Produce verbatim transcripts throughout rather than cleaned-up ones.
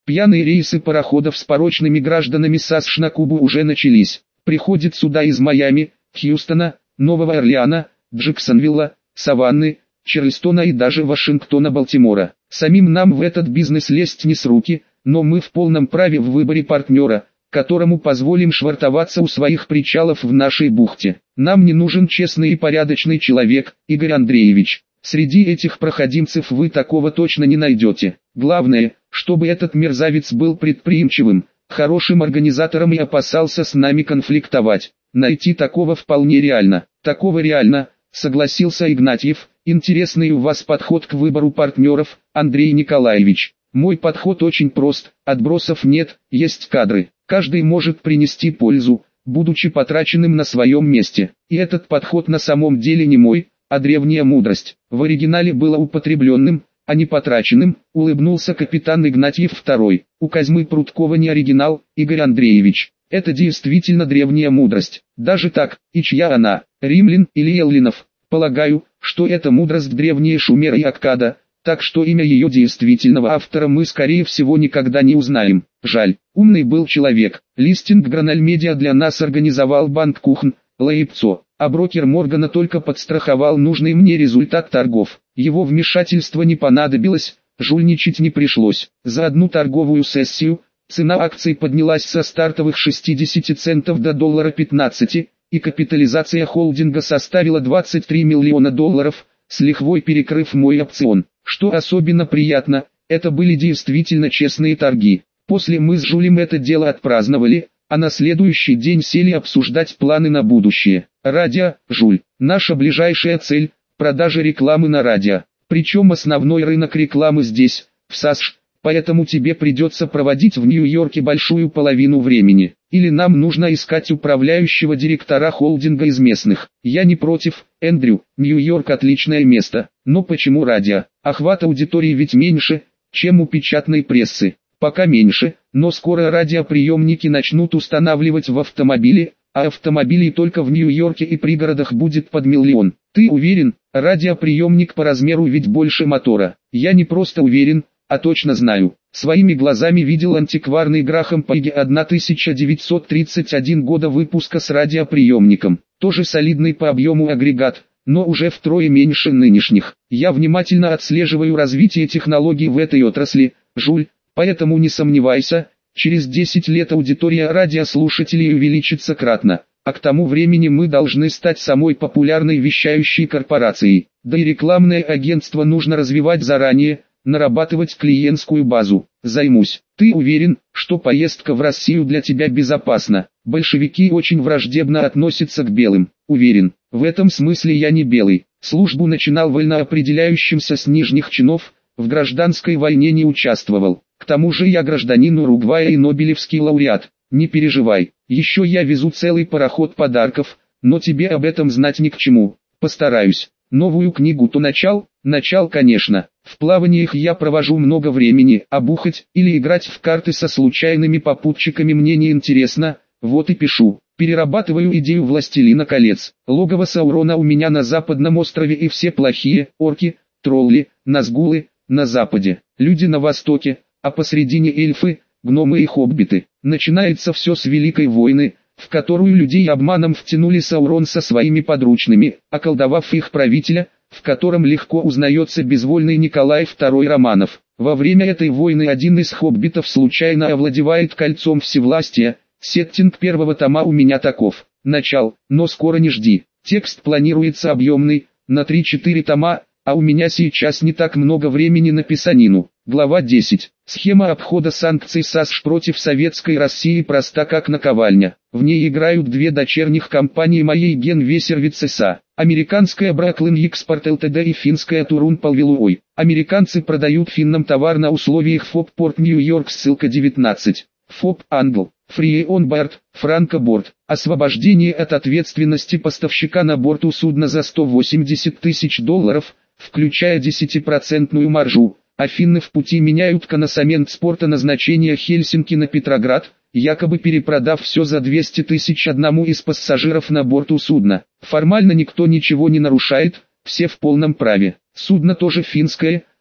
Пьяные рейсы пароходов с порочными гражданами САСШ на Кубу уже начались. Приходят суда из Майами, Хьюстона, Нового Орлеана, Джексонвилла, Саванны, Чарльстона и даже Вашингтона-Балтимора. Самим нам в этот бизнес лезть не с руки, но мы в полном праве в выборе партнера, которому позволим швартоваться у своих причалов в нашей бухте. Нам не нужен честный и порядочный человек, Игорь Андреевич. Среди этих проходимцев вы такого точно не найдете. Главное, чтобы этот мерзавец был предприимчивым, хорошим организатором и опасался с нами конфликтовать. Найти такого вполне реально. Такого реально, согласился Игнатьев. Интересный у вас подход к выбору партнеров, Андрей Николаевич. Мой подход очень прост, отбросов нет, есть кадры. Каждый может принести пользу, будучи потраченным на своем месте. И этот подход на самом деле не мой, а древняя мудрость. В оригинале было употребленным, а не потраченным, улыбнулся капитан Игнатьев второй. У Козьмы Прудкова не оригинал, Игорь Андреевич. Это действительно древняя мудрость. Даже так, и чья она, римлян или эллинов? Полагаю, что это мудрость древней Шумера и Аккада, так что имя ее действительного автора мы скорее всего никогда не узнаем. Жаль, умный был человек. Листинг Гранальмедиа для нас организовал банк Кухн, Лейпцо, а брокер Моргана только подстраховал нужный мне результат торгов. Его вмешательство не понадобилось, жульничать не пришлось. За одну торговую сессию цена акций поднялась со стартовых шестидесяти центов до доллара пятнадцати, и капитализация холдинга составила двадцать три миллиона долларов, с лихвой перекрыв мой опцион. Что особенно приятно, это были действительно честные торги. После мы с Жулем это дело отпраздновали, а на следующий день сели обсуждать планы на будущее. Радио, Жуль, наша ближайшая цель – продажа рекламы на радио. Причем основной рынок рекламы здесь, в САСШ, поэтому тебе придется проводить в Нью-Йорке большую половину времени. Или нам нужно искать управляющего директора холдинга из местных. Я не против, Эндрю, Нью-Йорк отличное место. Но почему радио? Охват аудитории ведь меньше, чем у печатной прессы. Пока меньше, но скоро радиоприемники начнут устанавливать в автомобили, а автомобилей только в Нью-Йорке и пригородах будет под миллион. Ты уверен, радиоприемник по размеру ведь больше мотора? Я не просто уверен, а точно знаю. Своими глазами видел антикварный Грахам Пайги тысяча девятьсот тридцать первого года выпуска с радиоприемником. Тоже солидный по объему агрегат, но уже втрое меньше нынешних. Я внимательно отслеживаю развитие технологий в этой отрасли, Жуль, поэтому не сомневайся, через десять лет аудитория радиослушателей увеличится кратно, а к тому времени мы должны стать самой популярной вещающей корпорацией. Да и рекламное агентство нужно развивать заранее, нарабатывать клиентскую базу. Займусь. Ты уверен, что поездка в Россию для тебя безопасна? Большевики очень враждебно относятся к белым. Уверен, в этом смысле я не белый. Службу начинал вольноопределяющимся с нижних чинов, в гражданской войне не участвовал. К тому же я гражданин Уругвая и Нобелевский лауреат. Не переживай, еще я везу целый пароход подарков, но тебе об этом знать ни к чему. Постараюсь. Новую книгу-то начал? Начал, конечно. В плаваниях я провожу много времени, а бухать или играть в карты со случайными попутчиками мне не интересно, вот и пишу. Перерабатываю идею «Властелина колец». Логово Саурона у меня на западном острове и все плохие, орки, тролли, назгулы, на западе, люди на востоке, а посредине эльфы, гномы и хоббиты. Начинается все с Великой войны, в которую людей обманом втянули Саурон со своими подручными, околдовав их правителя, в котором легко узнается безвольный Николай второй Романов. Во время этой войны один из хоббитов случайно овладевает кольцом всевластия. Сеттинг первого тома у меня таков. Начал, но скоро не жди. Текст планируется объемный, на три-четыре тома, а у меня сейчас не так много времени на писанину. Глава десять. Схема обхода санкций САСШ против Советской России проста как наковальня. В ней играют две дочерних компании моей Генвесервиц СА. Американская Браклин Экспорт ЛТД и финская Турун Палвилуой. Американцы продают финнам товар на условиях ФОП Порт Нью-Йорк, ссылка девятнадцать. ФОП Англ. Free on board, Франко-борт. Освобождение от ответственности поставщика на борту судна за сто восемьдесят тысяч долларов, включая десятипроцентную маржу. А финны в пути меняют коносамент с порта назначения Хельсинки на Петроград, якобы перепродав все за двести тысяч одному из пассажиров на борту судна. Формально никто ничего не нарушает, все в полном праве. Судно тоже финское,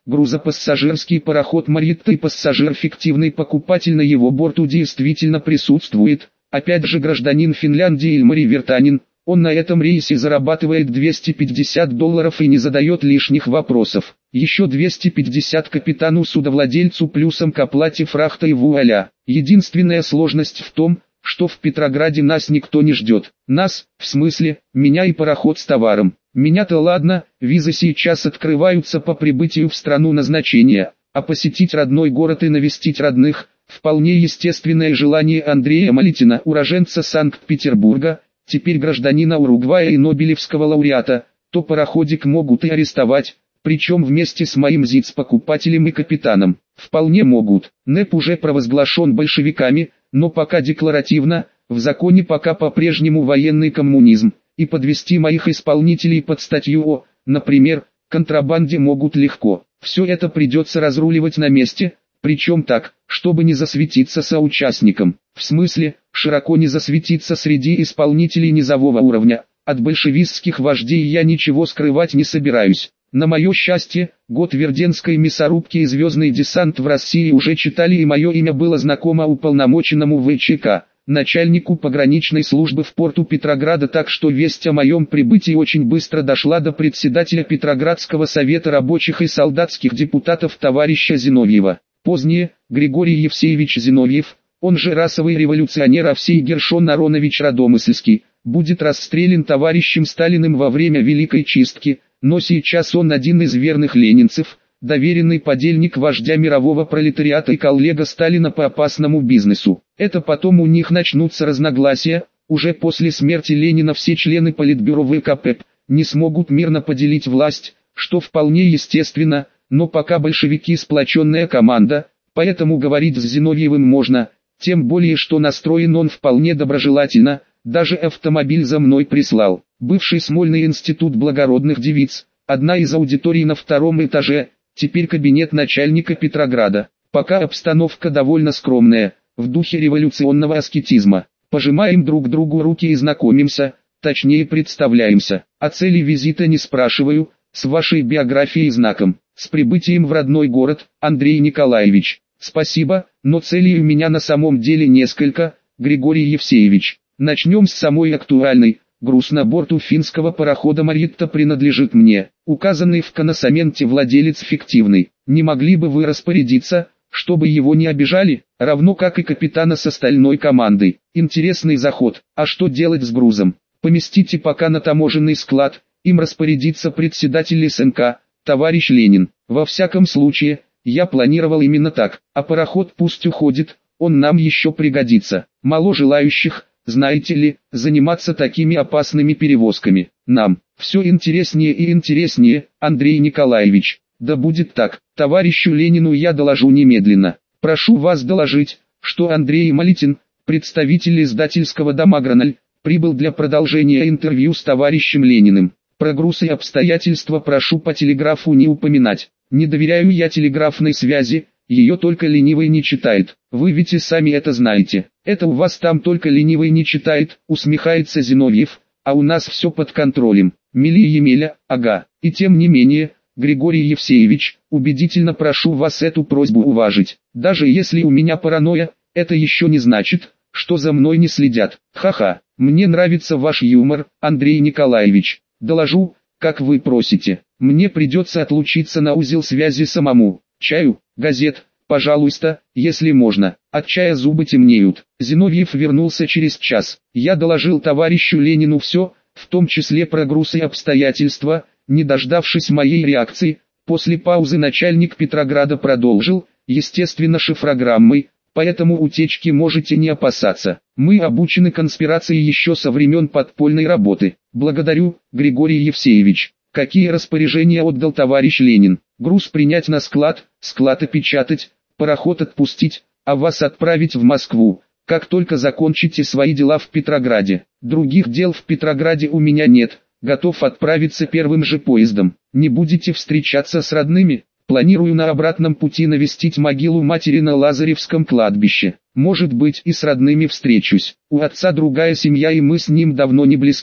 грузопассажирский пароход Мариетта и пассажир фиктивный покупатель на его борту действительно присутствует. Опять же гражданин Финляндии Ильмари Вертанин. Он на этом рейсе зарабатывает двести пятьдесят долларов и не задает лишних вопросов. Еще двести пятьдесят капитану-судовладельцу плюсом к оплате фрахта и вуаля. Единственная сложность в том, что в Петрограде нас никто не ждет. Нас, в смысле, меня и пароход с товаром. Меня-то ладно, визы сейчас открываются по прибытию в страну назначения, а посетить родной город и навестить родных – вполне естественное желание Андрея Малитина, уроженца Санкт-Петербурга, теперь гражданина Уругвая и Нобелевского лауреата. То пароходик могут и арестовать, причем вместе с моим ЗИЦ-покупателем и капитаном. Вполне могут. НЭП уже провозглашен большевиками, но пока декларативно, в законе пока по-прежнему военный коммунизм, и подвести моих исполнителей под статью О, например, контрабанде могут легко. Все это придется разруливать на месте, причем так, чтобы не засветиться соучастникам. В смысле, широко не засветиться среди исполнителей низового уровня. От большевистских вождей я ничего скрывать не собираюсь. На мое счастье, год Верденской мясорубки и звездный десант в России уже читали, и мое имя было знакомо уполномоченному ВЧК, начальнику пограничной службы в порту Петрограда, так что весть о моем прибытии очень быстро дошла до председателя Петроградского совета рабочих и солдатских депутатов товарища Зиновьева. Позднее, Григорий Евсеевич Зиновьев, он же расовый революционер Овсей Гершон Аронович Радомысльский, будет расстрелян товарищем Сталиным во время Великой Чистки, но сейчас он один из верных ленинцев, доверенный подельник вождя мирового пролетариата и коллега Сталина по опасному бизнесу. Это потом у них начнутся разногласия, уже после смерти Ленина все члены Политбюро ВКП не смогут мирно поделить власть, что вполне естественно, но пока большевики сплоченная команда, поэтому говорить с Зиновьевым можно, тем более что настроен он вполне доброжелательно, даже автомобиль за мной прислал. Бывший Смольный институт благородных девиц, одна из аудиторий на втором этаже, теперь кабинет начальника Петрограда. Пока обстановка довольно скромная, в духе революционного аскетизма. Пожимаем друг другу руки и знакомимся, точнее представляемся. О цели визита не спрашиваю, с вашей биографией и знаком. С прибытием в родной город, Андрей Николаевич. Спасибо, но целей у меня на самом деле несколько, Григорий Евсеевич. Начнем с самой актуальной. Груз на борту финского парохода Мариетта принадлежит мне. Указанный в коносаменте владелец фиктивный. Не могли бы вы распорядиться, чтобы его не обижали, равно как и капитана с остальной командой? Интересный заход. А что делать с грузом? Поместите пока на таможенный склад, им распорядится председатель СНК, товарищ Ленин. Во всяком случае, я планировал именно так, а пароход пусть уходит, он нам еще пригодится. Мало желающих, знаете ли, заниматься такими опасными перевозками. Нам все интереснее и интереснее, Андрей Николаевич. Да будет так, товарищу Ленину я доложу немедленно. Прошу вас доложить, что Андрей Малитин, представитель издательского дома «Граналь», прибыл для продолжения интервью с товарищем Лениным. Про груз и обстоятельства прошу по телеграфу не упоминать. Не доверяю я телеграфной связи, ее только ленивый не читает. Вы ведь и сами это знаете. Это у вас там только ленивый не читает, усмехается Зиновьев, а у нас все под контролем. Мели Емеля, ага. И тем не менее, Григорий Евсеевич, убедительно прошу вас эту просьбу уважить. Даже если у меня паранойя, это еще не значит, что за мной не следят. Ха-ха, мне нравится ваш юмор, Андрей Николаевич. Доложу, как вы просите. Мне придется отлучиться на узел связи самому. Чаю, газет, пожалуйста, если можно. От чая зубы темнеют. Зиновьев вернулся через час. Я доложил товарищу Ленину все, в том числе про груз и обстоятельства. Не дождавшись моей реакции, после паузы начальник Петрограда продолжил, естественно шифрограммой, поэтому утечки можете не опасаться. Мы обучены конспирации еще со времен подпольной работы. Благодарю, Григорий Евсеевич. Какие распоряжения отдал товарищ Ленин? Груз принять на склад, склад опечатать, пароход отпустить, а вас отправить в Москву, как только закончите свои дела в Петрограде. Других дел в Петрограде у меня нет, готов отправиться первым же поездом. Не будете встречаться с родными? Планирую на обратном пути навестить могилу матери на Лазаревском кладбище. Может быть, и с родными встречусь. У отца другая семья, и мы с ним давно не близки.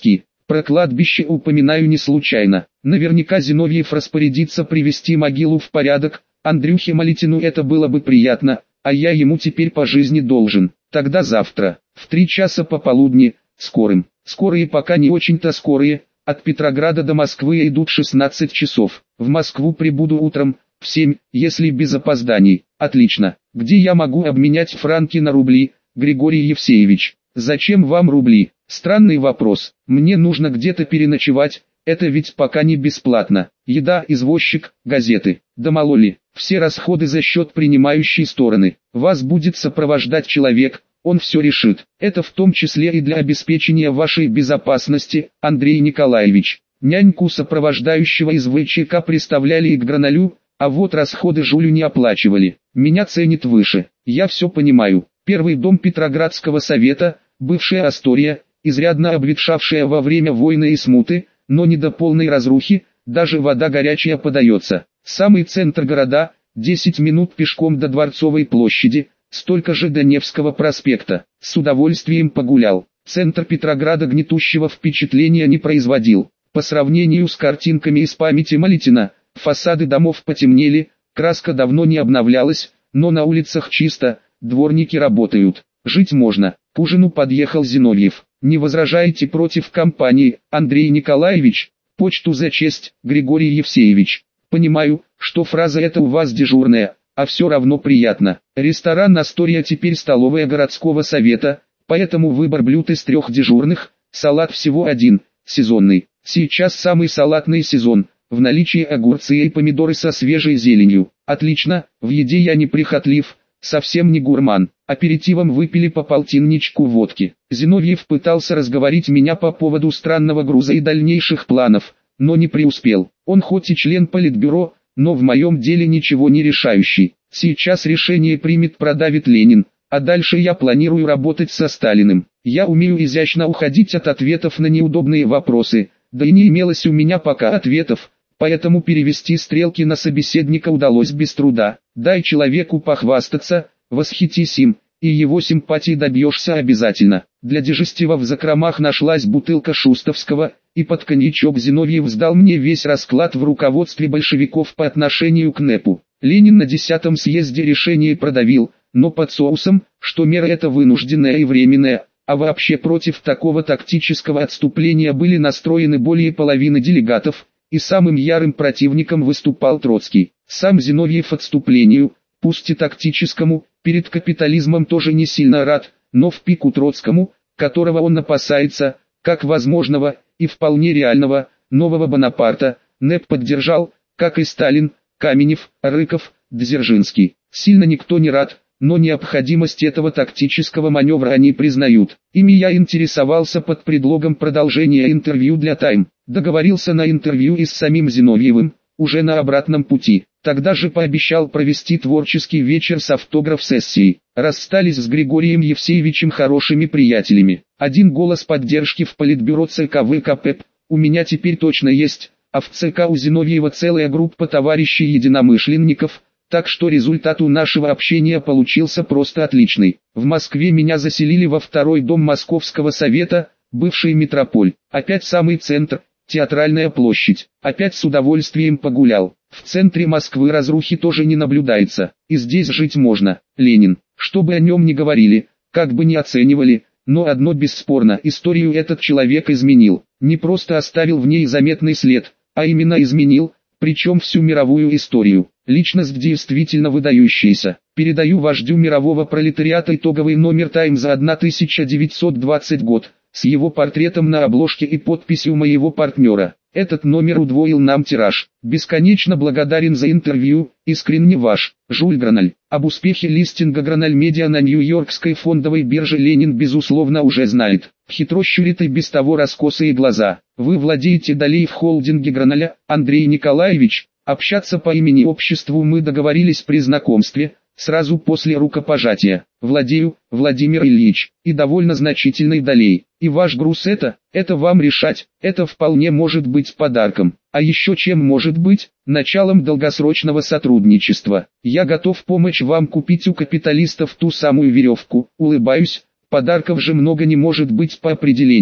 Про кладбище упоминаю не случайно. Наверняка Зиновьев распорядится привести могилу в порядок, Андрюхе Малитину это было бы приятно, а я ему теперь по жизни должен. Тогда завтра, в три часа пополудни, скорым. Скорые пока не очень-то скорые, от Петрограда до Москвы идут шестнадцать часов. В Москву прибуду утром, в семь, если без опозданий. Отлично. Где я могу обменять франки на рубли, Григорий Евсеевич? Зачем вам рубли? Странный вопрос. Мне нужно где-то переночевать, это ведь пока не бесплатно. Еда, извозчик, газеты. Да мало ли, все расходы за счет принимающей стороны. Вас будет сопровождать человек, он все решит. Это в том числе и для обеспечения вашей безопасности, Андрей Николаевич. Няньку сопровождающего из ВЧК представляли и к Гранолю, а вот расходы Жулю не оплачивали. Меня ценит выше. Я все понимаю. Первый дом Петроградского совета, бывшая Астория, изрядно обветшавшая во время войны и смуты, но не до полной разрухи, даже вода горячая подается. Самый центр города, десять минут пешком до Дворцовой площади, столько же до Невского проспекта. С удовольствием погулял. Центр Петрограда гнетущего впечатления не производил. По сравнению с картинками из памяти Малитина, фасады домов потемнели, краска давно не обновлялась, но на улицах чисто, дворники работают. Жить можно. К ужину подъехал Зиновьев. Не возражаете против компании, Андрей Николаевич? Почту за честь, Григорий Евсеевич. Понимаю, что фраза эта у вас дежурная, а все равно приятно. Ресторан «Астория» теперь столовая городского совета, поэтому выбор блюд из трех дежурных, салат всего один, сезонный. Сейчас самый салатный сезон, в наличии огурцы и помидоры со свежей зеленью. Отлично, в еде я не прихотлив, совсем не гурман. Аперитивом выпили по полтинничку водки. Зиновьев пытался разговорить меня по поводу странного груза и дальнейших планов, но не преуспел. Он хоть и член политбюро, но в моем деле ничего не решающий. Сейчас решение примет продавит Ленин, а дальше я планирую работать со Сталиным. Я умею изящно уходить от ответов на неудобные вопросы, да и не имелось у меня пока ответов, поэтому перевести стрелки на собеседника удалось без труда. Дай человеку похвастаться, восхитись им, и его симпатии добьешься обязательно. Для дежестива в закромах нашлась бутылка Шустовского, и под коньячок Зиновьев сдал мне весь расклад в руководстве большевиков по отношению к НЭПу. Ленин на десятом съезде решение продавил, но под соусом, что мера эта вынужденная и временная, а вообще против такого тактического отступления были настроены более половины делегатов, и самым ярым противником выступал Троцкий. Сам Зиновьев отступлению, пусть и тактическому, перед капитализмом тоже не сильно рад, но в пику Троцкому, которого он опасается, как возможного, и вполне реального, нового Бонапарта, НЭП поддержал, как и Сталин, Каменев, Рыков, Дзержинский. Сильно никто не рад, но необходимость этого тактического маневра они признают. Ими я интересовался под предлогом продолжения интервью для Time. Договорился на интервью и с самим Зиновьевым, уже на обратном пути. Тогда же пообещал провести творческий вечер с автограф-сессией. Расстались с Григорием Евсеевичем хорошими приятелями. Один голос поддержки в политбюро ЦК ВКП у меня теперь точно есть, а в ЦК у Зиновьева целая группа товарищей единомышленников, так что результат у нашего общения получился просто отличный. В Москве меня заселили во второй дом Московского совета, бывший метрополь. Опять самый центр, Театральная площадь. Опять с удовольствием погулял. В центре Москвы разрухи тоже не наблюдается, и здесь жить можно. Ленин, что бы о нем ни говорили, как бы ни оценивали, но одно бесспорно, историю этот человек изменил. Не просто оставил в ней заметный след, а именно изменил, причем всю мировую историю. Личность действительно выдающаяся. Передаю вождю мирового пролетариата итоговый номер Time за тысяча девятьсот двадцатый год, с его портретом на обложке и подписью моего партнера. Этот номер удвоил нам тираж. Бесконечно благодарен за интервью, искренне ваш, Жюль Граналь. Об успехе листинга Граналь Медиа на Нью-Йоркской фондовой бирже Ленин безусловно уже знает. Хитро щурит и без того раскосые глаза. Вы владеете долей в холдинге Граналя, Андрей Николаевич. Общаться по имени-отчеству мы договорились при знакомстве, сразу после рукопожатия. Владею, Владимир Ильич, и довольно значительной долей. И ваш груз это, это вам решать, это вполне может быть подарком. А еще чем может быть, началом долгосрочного сотрудничества. Я готов помочь вам купить у капиталистов ту самую веревку, улыбаюсь, подарков же много не может быть по определению.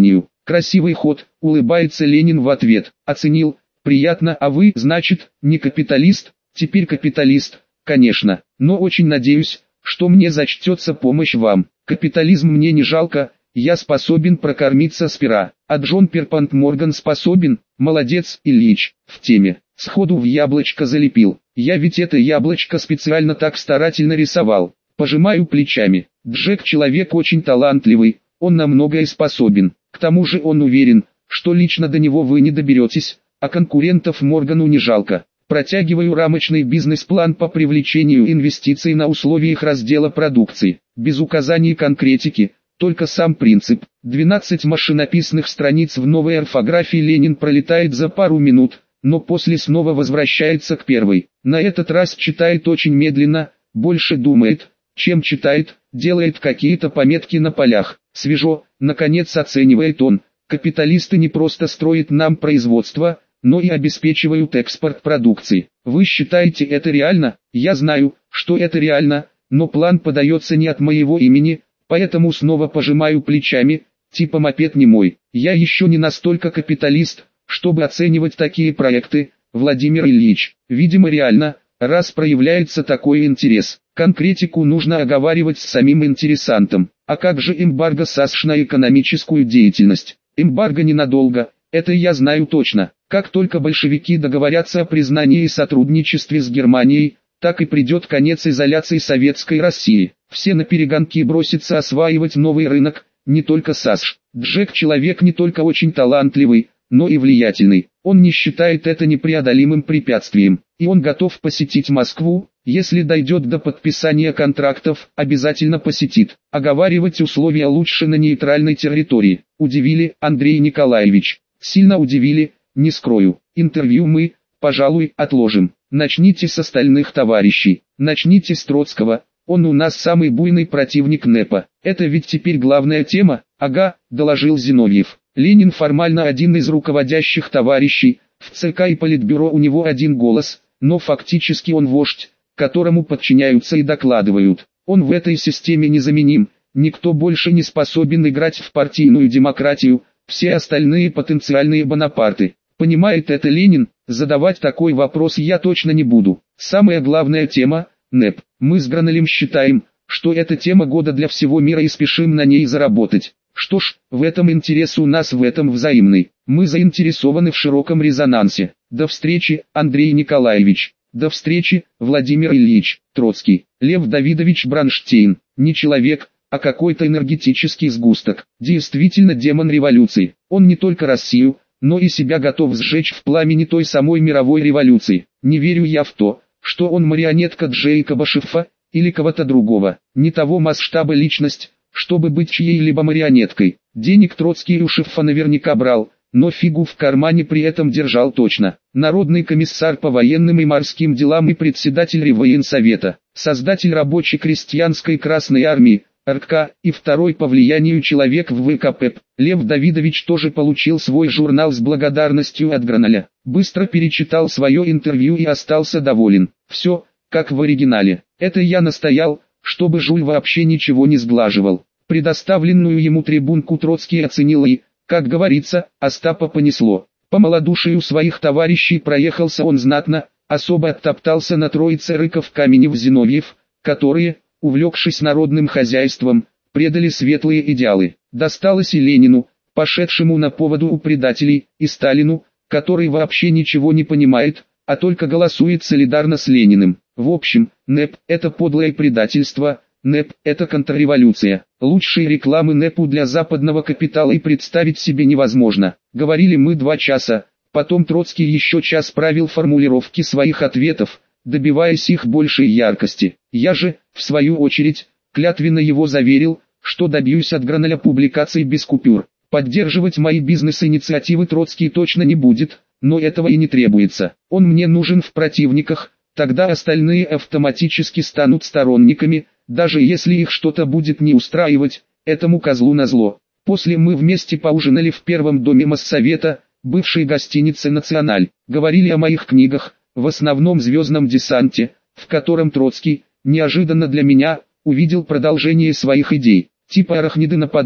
Красивый ход, улыбается Ленин в ответ. Оценил, приятно, а вы, значит, не капиталист? Теперь капиталист, конечно, но очень надеюсь, что мне зачтется помощь вам. Капитализм мне не жалко, я способен прокормиться с пера. А Джон Перпант Морган способен, молодец, Ильич, в теме. Сходу в яблочко залепил. Я ведь это яблочко специально так старательно рисовал. Пожимаю плечами. Джек человек очень талантливый, он на многое способен. К тому же он уверен, что лично до него вы не доберетесь, а конкурентов Моргану не жалко. Протягиваю рамочный бизнес-план по привлечению инвестиций на условиях раздела продукции. Без указаний конкретики, только сам принцип. двенадцать машинописных страниц в новой орфографии Ленин пролетает за пару минут, но после снова возвращается к первой. На этот раз читает очень медленно, больше думает, чем читает, делает какие-то пометки на полях. Свежо, наконец оценивает он. Капиталисты не просто строят нам производство, но и обеспечивают экспорт продукции. Вы считаете это реально? Я знаю, что это реально, но план подается не от моего имени, поэтому снова пожимаю плечами, типа мопед не мой. Я еще не настолько капиталист, чтобы оценивать такие проекты, Владимир Ильич. Видимо реально, раз проявляется такой интерес. Конкретику нужно оговаривать с самим интересантом. А как же эмбарго САСШ на экономическую деятельность? Эмбарго ненадолго, это я знаю точно. Как только большевики договорятся о признании и сотрудничестве с Германией, так и придет конец изоляции советской России. Все наперегонки бросятся осваивать новый рынок, не только САСШ. Джек человек не только очень талантливый, но и влиятельный. Он не считает это непреодолимым препятствием. И он готов посетить Москву, если дойдет до подписания контрактов, обязательно посетит. Оговаривать условия лучше на нейтральной территории. Удивили, Андрей Николаевич. Сильно удивили, не скрою. Интервью мы, пожалуй, отложим. Начните с остальных товарищей. Начните с Троцкого. Он у нас самый буйный противник НЭПа. Это ведь теперь главная тема? Ага, доложил Зиновьев. Ленин формально один из руководящих товарищей. В ЦК и Политбюро у него один голос, но фактически он вождь, которому подчиняются и докладывают. Он в этой системе незаменим. Никто больше не способен играть в партийную демократию. Все остальные потенциальные Бонапарты. Понимает это Ленин? Задавать такой вопрос я точно не буду. Самая главная тема – НЭП. Мы с Гранелем считаем, что это тема года для всего мира и спешим на ней заработать. Что ж, в этом интерес у нас в этом взаимный. Мы заинтересованы в широком резонансе. До встречи, Андрей Николаевич. До встречи, Владимир Ильич. Троцкий. Лев Давидович Бронштейн. Не человек, а какой-то энергетический сгусток. Действительно демон революции. Он не только Россию, но и себя готов сжечь в пламени той самой мировой революции. Не верю я в то, что он марионетка Джейкоба Шиффа, или кого-то другого. Не того масштаба личность, чтобы быть чьей-либо марионеткой. Денег Троцкий у Шиффа наверняка брал, но фигу в кармане при этом держал точно. Народный комиссар по военным и морским делам и председатель Реввоенсовета, создатель рабоче-крестьянской Красной Армии, РК, и второй по влиянию человек в ВКП. Лев Давидович тоже получил свой журнал с благодарностью от Гранеля. Быстро перечитал свое интервью и остался доволен. Все, как в оригинале. Это я настоял, чтобы Жуль вообще ничего не сглаживал. Предоставленную ему трибунку Троцкий оценил и, как говорится, Остапа понесло. По малодушию своих товарищей проехался он знатно, особо оттоптался на троице Рыков, Каменев, Зиновьев, которые, увлекшись народным хозяйством, предали светлые идеалы. Досталось и Ленину, пошедшему на поводу у предателей, и Сталину, который вообще ничего не понимает, а только голосует солидарно с Лениным. В общем, НЭП – это подлое предательство, НЭП – это контрреволюция. Лучшей рекламы НЭПу для западного капитала и представить себе невозможно. Говорили мы два часа, потом Троцкий еще час правил формулировки своих ответов, добиваясь их большей яркости. Я же, в свою очередь, клятвенно его заверил, что добьюсь от Гранеля публикаций без купюр. Поддерживать мои бизнес-инициативы Троцкий точно не будет, но этого и не требуется. Он мне нужен в противниках, тогда остальные автоматически станут сторонниками, даже если их что-то будет не устраивать, этому козлу назло. После мы вместе поужинали в первом доме Моссовета, бывшей гостинице «Националь». Говорили о моих книгах, в основном «Звездном десанте», в котором Троцкий, неожиданно для меня, увидел продолжение своих идей. Типа арахниды нападут,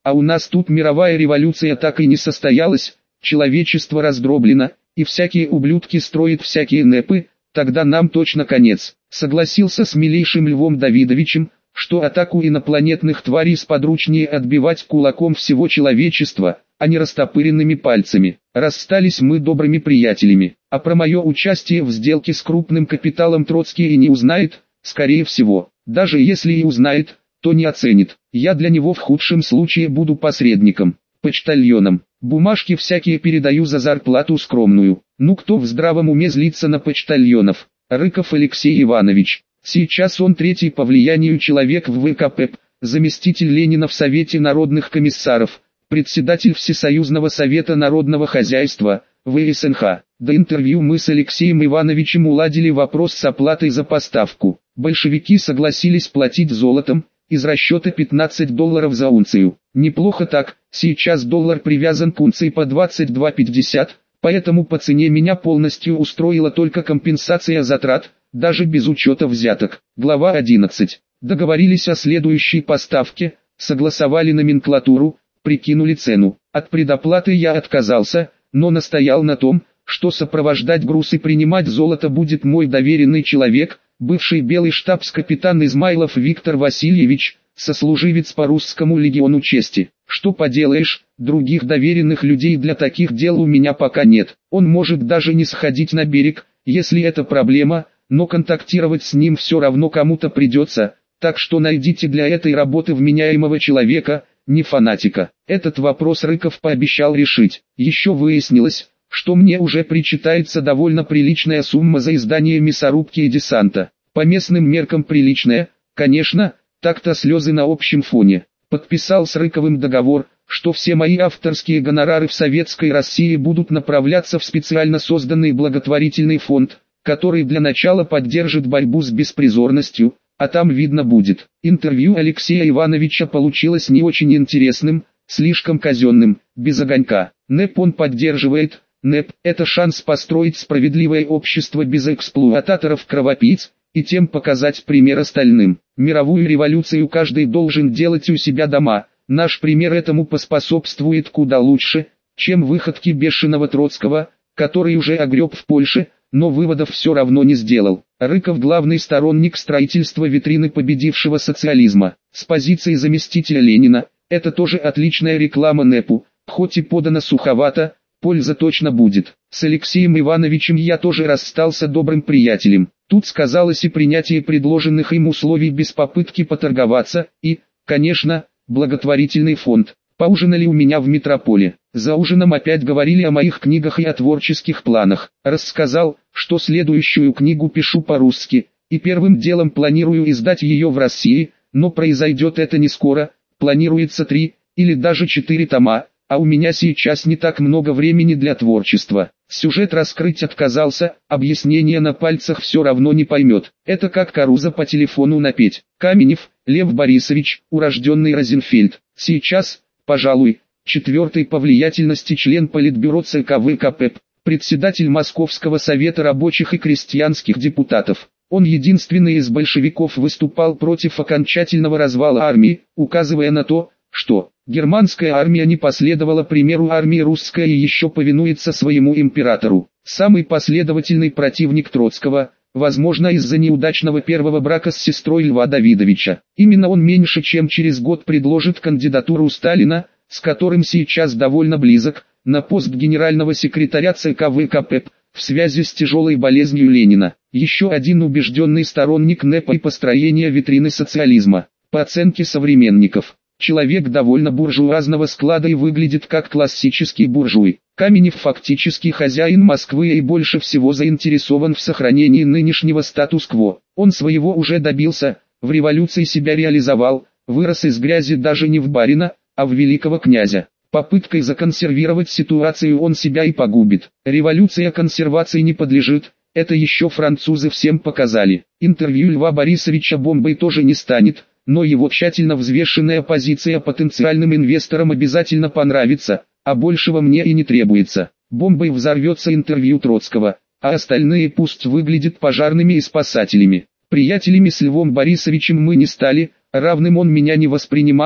А у нас тут мировая революция так и не состоялась, человечество раздроблено, и всякие ублюдки строят всякие непы, тогда нам точно конец. Согласился с милейшим Львом Давидовичем, что атаку инопланетных тварей сподручнее отбивать кулаком всего человечества, а не растопыренными пальцами. Расстались мы добрыми приятелями, а про мое участие в сделке с крупным капиталом Троцкий и не узнает, скорее всего. Даже если и узнает, то не оценит. Я для него в худшем случае буду посредником, почтальоном. Бумажки всякие передаю за зарплату скромную. Ну кто в здравом уме злится на почтальонов? Рыков Алексей Иванович. Сейчас он третий по влиянию человек в ВКП, заместитель Ленина в Совете народных комиссаров, председатель Всесоюзного совета народного хозяйства, ВСНХ. До интервью мы с Алексеем Ивановичем уладили вопрос с оплатой за поставку. Большевики согласились платить золотом, из расчета пятнадцать долларов за унцию. Неплохо так, сейчас доллар привязан к унции по двадцать два пятьдесят, поэтому по цене меня полностью устроила только компенсация затрат, даже без учета взяток. Глава одиннадцать. Договорились о следующей поставке, согласовали номенклатуру, прикинули цену. От предоплаты я отказался, но настоял на том, что сопровождать груз и принимать золото будет мой доверенный человек, бывший белый штабс-капитан Измайлов Виктор Васильевич, сослуживец по русскому легиону чести. Что поделаешь, других доверенных людей для таких дел у меня пока нет. Он может даже не сходить на берег, если это проблема, но контактировать с ним все равно кому-то придется, так что найдите для этой работы вменяемого человека, не фанатика. Этот вопрос Рыков пообещал решить. Еще выяснилось, что мне уже причитается довольно приличная сумма за издание «Мясорубки и десанта». По местным меркам приличная, конечно, так-то слезы на общем фоне. Подписал с Рыковым договор, что все мои авторские гонорары в Советской России будут направляться в специально созданный благотворительный фонд, который для начала поддержит борьбу с беспризорностью, а там видно будет. Интервью Алексея Ивановича получилось не очень интересным, слишком казенным, без огонька. НЭП он поддерживает. НЭП – это шанс построить справедливое общество без эксплуататоров-кровопийц, и тем показать пример остальным. Мировую революцию каждый должен делать у себя дома. Наш пример этому поспособствует куда лучше, чем выходки бешеного Троцкого, который уже огреб в Польше, но выводов все равно не сделал. Рыков главный сторонник строительства витрины победившего социализма. С позиции заместителя Ленина, это тоже отличная реклама НЭПу, хоть и подана суховато, польза точно будет. С Алексеем Ивановичем я тоже расстался добрым приятелем. Тут сказалось и принятие предложенных им условий без попытки поторговаться, и, конечно, благотворительный фонд. Поужинали у меня в метрополе. За ужином опять говорили о моих книгах и о творческих планах. Рассказал, что следующую книгу пишу по-русски, и первым делом планирую издать ее в России, но произойдет это не скоро, планируется три, или даже четыре тома, а у меня сейчас не так много времени для творчества. Сюжет раскрыть отказался, объяснение на пальцах все равно не поймет. Это как Каруза по телефону напеть. Каменев, Лев Борисович, урожденный Розенфельд. Сейчас, пожалуй, четвертый по влиятельности член Политбюро ЦК ВКП, председатель Московского совета рабочих и крестьянских депутатов. Он единственный из большевиков выступал против окончательного развала армии, указывая на то, что германская армия не последовала примеру армии русской и еще повинуется своему императору. Самый последовательный противник Троцкого, возможно из-за неудачного первого брака с сестрой Льва Давидовича. Именно он меньше чем через год предложит кандидатуру Сталина, с которым сейчас довольно близок, на пост генерального секретаря ЦК ВКП, в связи с тяжелой болезнью Ленина. Еще один убежденный сторонник НЭПа и построения витрины социализма. По оценке современников, человек довольно буржуазного склада и выглядит как классический буржуй. Каменев фактически хозяин Москвы и больше всего заинтересован в сохранении нынешнего статус-кво. Он своего уже добился, в революции себя реализовал, вырос из грязи даже не в барина, а в великого князя. Попыткой законсервировать ситуацию он себя и погубит. Революция консервации не подлежит, это еще французы всем показали. Интервью Льва Борисовича бомбой тоже не станет, но его тщательно взвешенная позиция потенциальным инвесторам обязательно понравится, а большего мне и не требуется. Бомбой взорвется интервью Троцкого, а остальные пусть выглядят пожарными и спасателями. Приятелями с Львом Борисовичем мы не стали, равным он меня не воспринимал,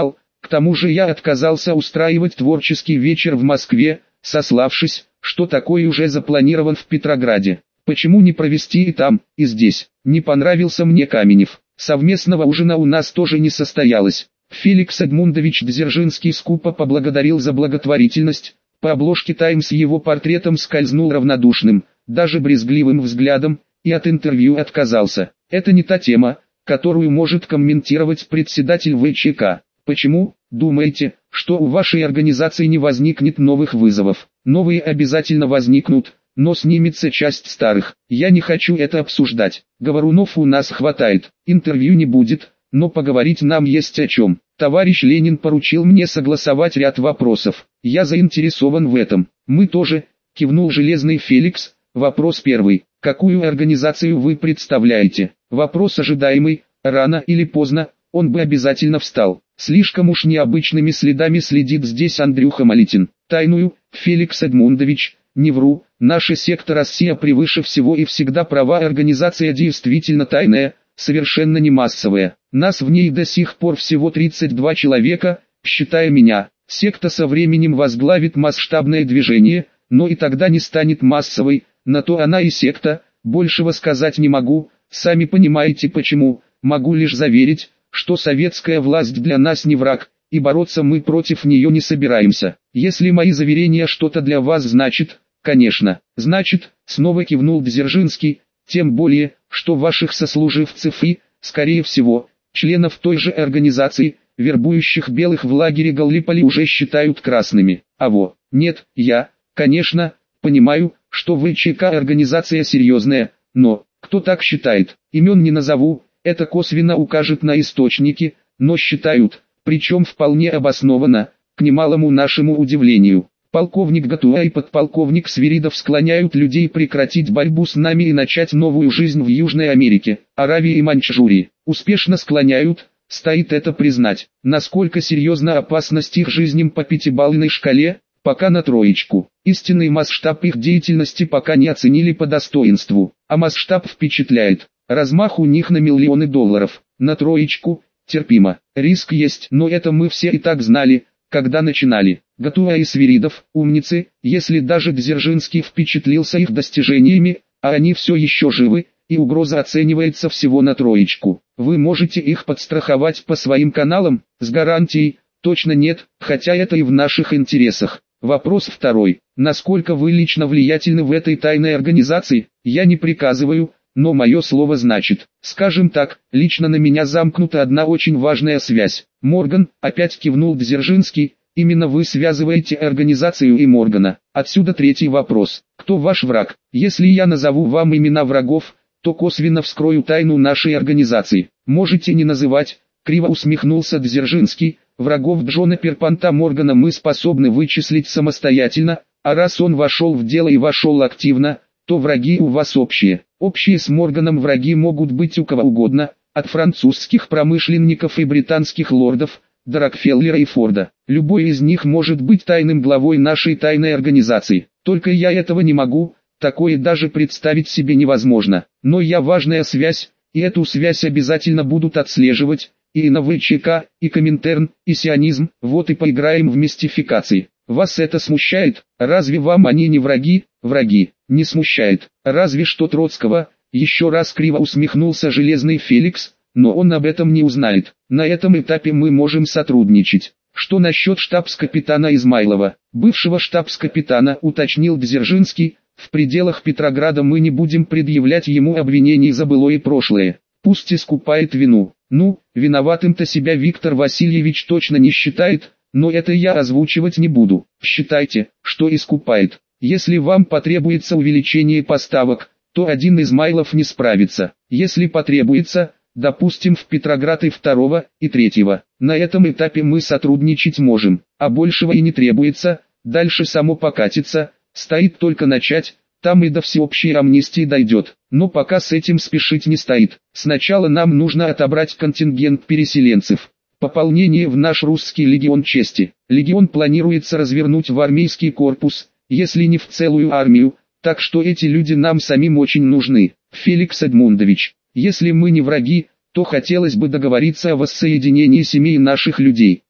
К тому же я отказался устраивать творческий вечер в Москве, сославшись, что такой уже запланирован в Петрограде. Почему не провести и там, и здесь? Не понравился мне Каменев. Совместного ужина у нас тоже не состоялось. Феликс Эдмундович Дзержинский скупо поблагодарил за благотворительность. По обложке «Таймс» его портретом скользнул равнодушным, даже брезгливым взглядом, и от интервью отказался. Это не та тема, которую может комментировать председатель ВЧК. Почему, думаете, что у вашей организации не возникнет новых вызовов? Новые обязательно возникнут, но снимется часть старых. Я не хочу это обсуждать. Говорунов у нас хватает, интервью не будет, но поговорить нам есть о чем. Товарищ Ленин поручил мне согласовать ряд вопросов. Я заинтересован в этом. Мы тоже, кивнул Железный Феликс. Вопрос первый. Какую организацию вы представляете? Вопрос ожидаемый. Рано или поздно, он бы обязательно встал. Слишком уж необычными следами следит здесь Андрюха Малитин. Тайную, Феликс Эдмундович, не вру, наша секта «Россия превыше всего» и всегда права организация действительно тайная, совершенно не массовая. Нас в ней до сих пор всего тридцать два человека, считая меня. Секта со временем возглавит масштабное движение, но и тогда не станет массовой, на то она и секта, большего сказать не могу, сами понимаете почему, могу лишь заверить, что советская власть для нас не враг, и бороться мы против нее не собираемся. Если мои заверения что-то для вас значит, конечно, значит, снова кивнул Дзержинский, тем более, что ваших сослуживцев и, скорее всего, членов той же организации, вербующих белых в лагере Галлиполи уже считают красными. А во, нет, я, конечно, понимаю, что ВЧК организация серьезная, но, кто так считает, имен не назову, это косвенно укажет на источники, но считают, причем вполне обоснованно, к немалому нашему удивлению. Полковник Гатуа и подполковник Свиридов склоняют людей прекратить борьбу с нами и начать новую жизнь в Южной Америке, Аравии и Маньчжурии. Успешно склоняют, стоит это признать. Насколько серьезна опасность их жизням по пятибалльной шкале, пока на троечку. Истинный масштаб их деятельности пока не оценили по достоинству, а масштаб впечатляет. Размах у них на миллионы долларов, на троечку, терпимо. Риск есть, но это мы все и так знали, когда начинали. Гатуа и Свиридов, умницы, если даже Дзержинский впечатлился их достижениями, а они все еще живы, и угроза оценивается всего на троечку. Вы можете их подстраховать по своим каналам, с гарантией, точно нет, хотя это и в наших интересах. Вопрос второй. Насколько вы лично влиятельны в этой тайной организации, я не приказываю, но мое слово значит. Скажем так, лично на меня замкнута одна очень важная связь. Морган, опять кивнул Дзержинский, именно вы связываете организацию и Моргана. Отсюда третий вопрос. Кто ваш враг? Если я назову вам имена врагов, то косвенно вскрою тайну нашей организации. Можете не называть, криво усмехнулся Дзержинский. Врагов Джона Перпанта Моргана мы способны вычислить самостоятельно, а раз он вошел в дело и вошел активно, то враги у вас общие. Общие с Морганом враги могут быть у кого угодно, от французских промышленников и британских лордов, до Рокфеллера и Форда. Любой из них может быть тайным главой нашей тайной организации. Только я этого не могу, такое даже представить себе невозможно. Но я важная связь, и эту связь обязательно будут отслеживать, и на ВЧК, и Коминтерн, и сионизм, вот и поиграем в мистификации. Вас это смущает? Разве вам они не враги? Враги. Не смущает. Разве что Троцкого, еще раз криво усмехнулся Железный Феликс, но он об этом не узнает. На этом этапе мы можем сотрудничать. Что насчет штабс-капитана Измайлова? Бывшего штабс-капитана, уточнил Дзержинский, в пределах Петрограда мы не будем предъявлять ему обвинений за былое прошлое. Пусть искупает вину. Ну, виноватым-то себя Виктор Васильевич точно не считает, но это я озвучивать не буду. Считайте, что искупает. Если вам потребуется увеличение поставок, то один Измайлов не справится. Если потребуется, допустим, в Петроград и второго, и третьего. На этом этапе мы сотрудничать можем, а большего и не требуется, дальше само покатится, стоит только начать, там и до всеобщей амнистии дойдет. Но пока с этим спешить не стоит. Сначала нам нужно отобрать контингент переселенцев. Пополнение в наш русский легион чести. Легион планируется развернуть в армейский корпус, если не в целую армию, так что эти люди нам самим очень нужны. Феликс Эдмундович, если мы не враги, то хотелось бы договориться о воссоединении семей наших людей.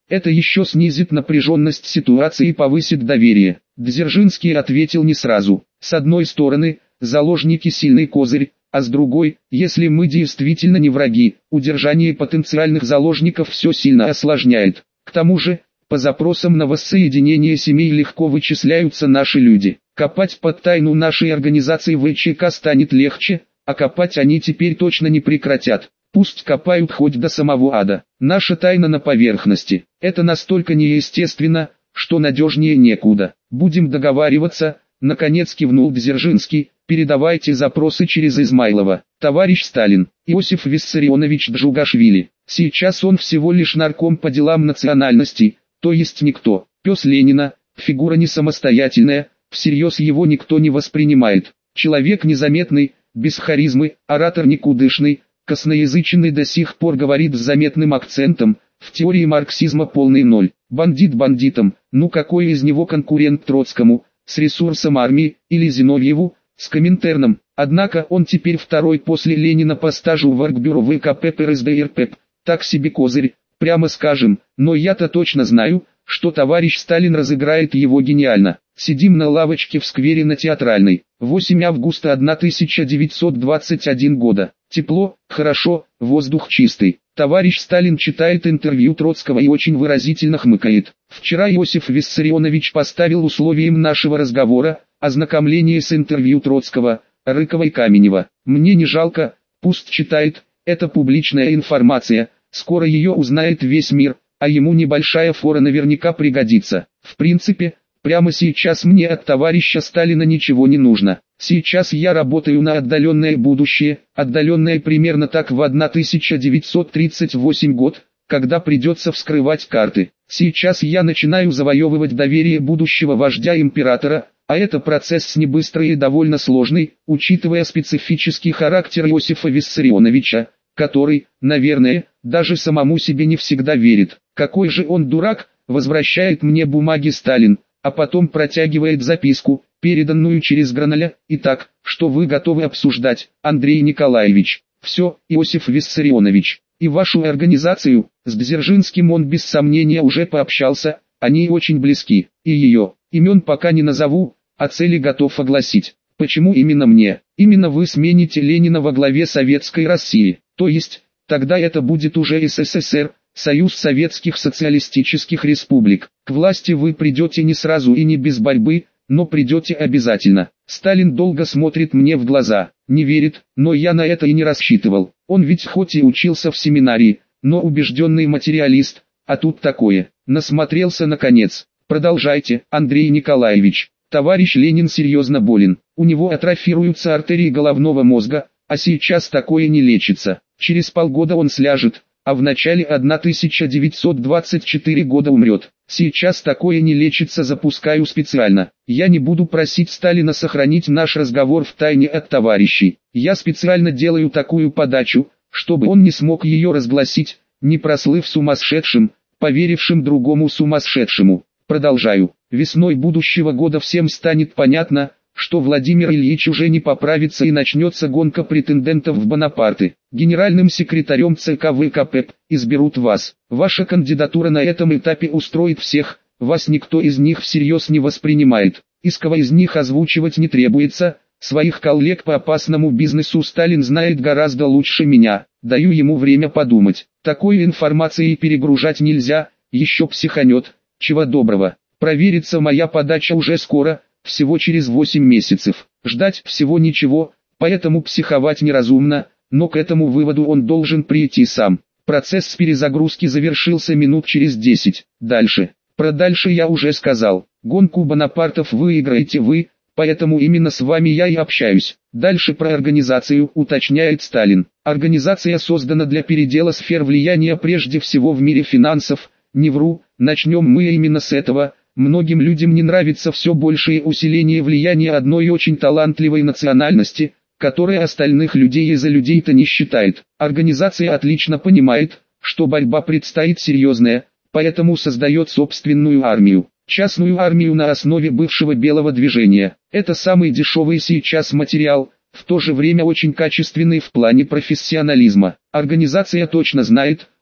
Это еще снизит напряженность ситуации и повысит доверие. Дзержинский ответил не сразу. С одной стороны, заложники сильный козырь, а с другой, если мы действительно не враги, удержание потенциальных заложников все сильно осложняет. К тому же, по запросам на воссоединение семей легко вычисляются наши люди. Копать под тайну нашей организации ВЧК станет легче, а копать они теперь точно не прекратят. Пусть копают хоть до самого ада. Наша тайна на поверхности. Это настолько неестественно, что надежнее некуда. Будем договариваться, наконец кивнул Дзержинский. Передавайте запросы через Измайлова. Товарищ Сталин, Иосиф Виссарионович Джугашвили. Сейчас он всего лишь нарком по делам национальностей, то есть никто. Пес Ленина, фигура не самостоятельная, всерьез его никто не воспринимает. Человек незаметный, без харизмы, оратор никудышный, косноязычный до сих пор говорит с заметным акцентом, в теории марксизма полный ноль. Бандит бандитом, ну какой из него конкурент Троцкому, с ресурсом армии, или Зиновьеву, с Коминтерном. Однако он теперь второй после Ленина по стажу в Оргбюро ВКП РСДРП. Так себе козырь, прямо скажем, но я-то точно знаю, что товарищ Сталин разыграет его гениально. Сидим на лавочке в сквере на Театральной. восьмого августа тысяча девятьсот двадцать первого года. Тепло, хорошо, воздух чистый. Товарищ Сталин читает интервью Троцкого и очень выразительно хмыкает. Вчера Иосиф Виссарионович поставил условием нашего разговора ознакомление с интервью Троцкого, Рыкова и Каменева. Мне не жалко, пусть читает, это публичная информация, скоро ее узнает весь мир, а ему небольшая фора наверняка пригодится. В принципе, прямо сейчас мне от товарища Сталина ничего не нужно. Сейчас я работаю на отдаленное будущее, отдаленное примерно так в тысяча девятьсот тридцать восьмой год, когда придется вскрывать карты. Сейчас я начинаю завоевывать доверие будущего вождя императора, а это процесс не быстрый и довольно сложный, учитывая специфический характер Иосифа Виссарионовича, который, наверное, даже самому себе не всегда верит. Какой же он дурак, возвращает мне бумаги Сталин, а потом протягивает записку, переданную через Граналя. Итак, что вы готовы обсуждать, Андрей Николаевич? Все, Иосиф Виссарионович. И вашу организацию, с Дзержинским он без сомнения уже пообщался, они очень близки. И ее, имен пока не назову, а цели готов огласить. Почему именно мне? Именно вы смените Ленина во главе Советской России. То есть, тогда это будет уже СССР, Союз Советских Социалистических Республик. К власти вы придете не сразу и не без борьбы, но придете обязательно. Сталин долго смотрит мне в глаза, не верит, но я на это и не рассчитывал. Он ведь хоть и учился в семинарии, но убежденный материалист, а тут такое. Насмотрелся наконец. Продолжайте, Андрей Николаевич. Товарищ Ленин серьезно болен. У него атрофируются артерии головного мозга, а сейчас такое не лечится. Через полгода он сляжет, а в начале тысяча девятьсот двадцать четвёртого года умрет. Сейчас такое не лечится, запускаю специально. Я не буду просить Сталина сохранить наш разговор в тайне от товарищей. Я специально делаю такую подачу, чтобы он не смог ее разгласить, не прослыв сумасшедшим, поверившим другому сумасшедшему. Продолжаю. Весной будущего года всем станет понятно, что Владимир Ильич уже не поправится и начнется гонка претендентов в Бонапарты. Генеральным секретарем ЦК ВКП изберут вас. Ваша кандидатура на этом этапе устроит всех, вас никто из них всерьез не воспринимает. Иского из них озвучивать не требуется, своих коллег по опасному бизнесу Сталин знает гораздо лучше меня, даю ему время подумать. Такой информацией перегружать нельзя, еще психанет, чего доброго. Проверится моя подача уже скоро, всего через восемь месяцев. Ждать всего ничего, поэтому психовать неразумно, но к этому выводу он должен прийти сам. Процесс перезагрузки завершился минут через десять. Дальше. Про дальше я уже сказал. Гонку Бонапартов выиграете вы, поэтому именно с вами я и общаюсь. Дальше про организацию, уточняет Сталин. Организация создана для передела сфер влияния прежде всего в мире финансов. Не вру, начнем мы именно с этого. Многим людям не нравится все большее усиление влияния одной очень талантливой национальности, которая остальных людей из-за людей-то не считает. Организация отлично понимает, что борьба предстоит серьезная, поэтому создает собственную армию. Частную армию на основе бывшего белого движения. Это самый дешевый сейчас материал, в то же время очень качественный в плане профессионализма. Организация точно знает,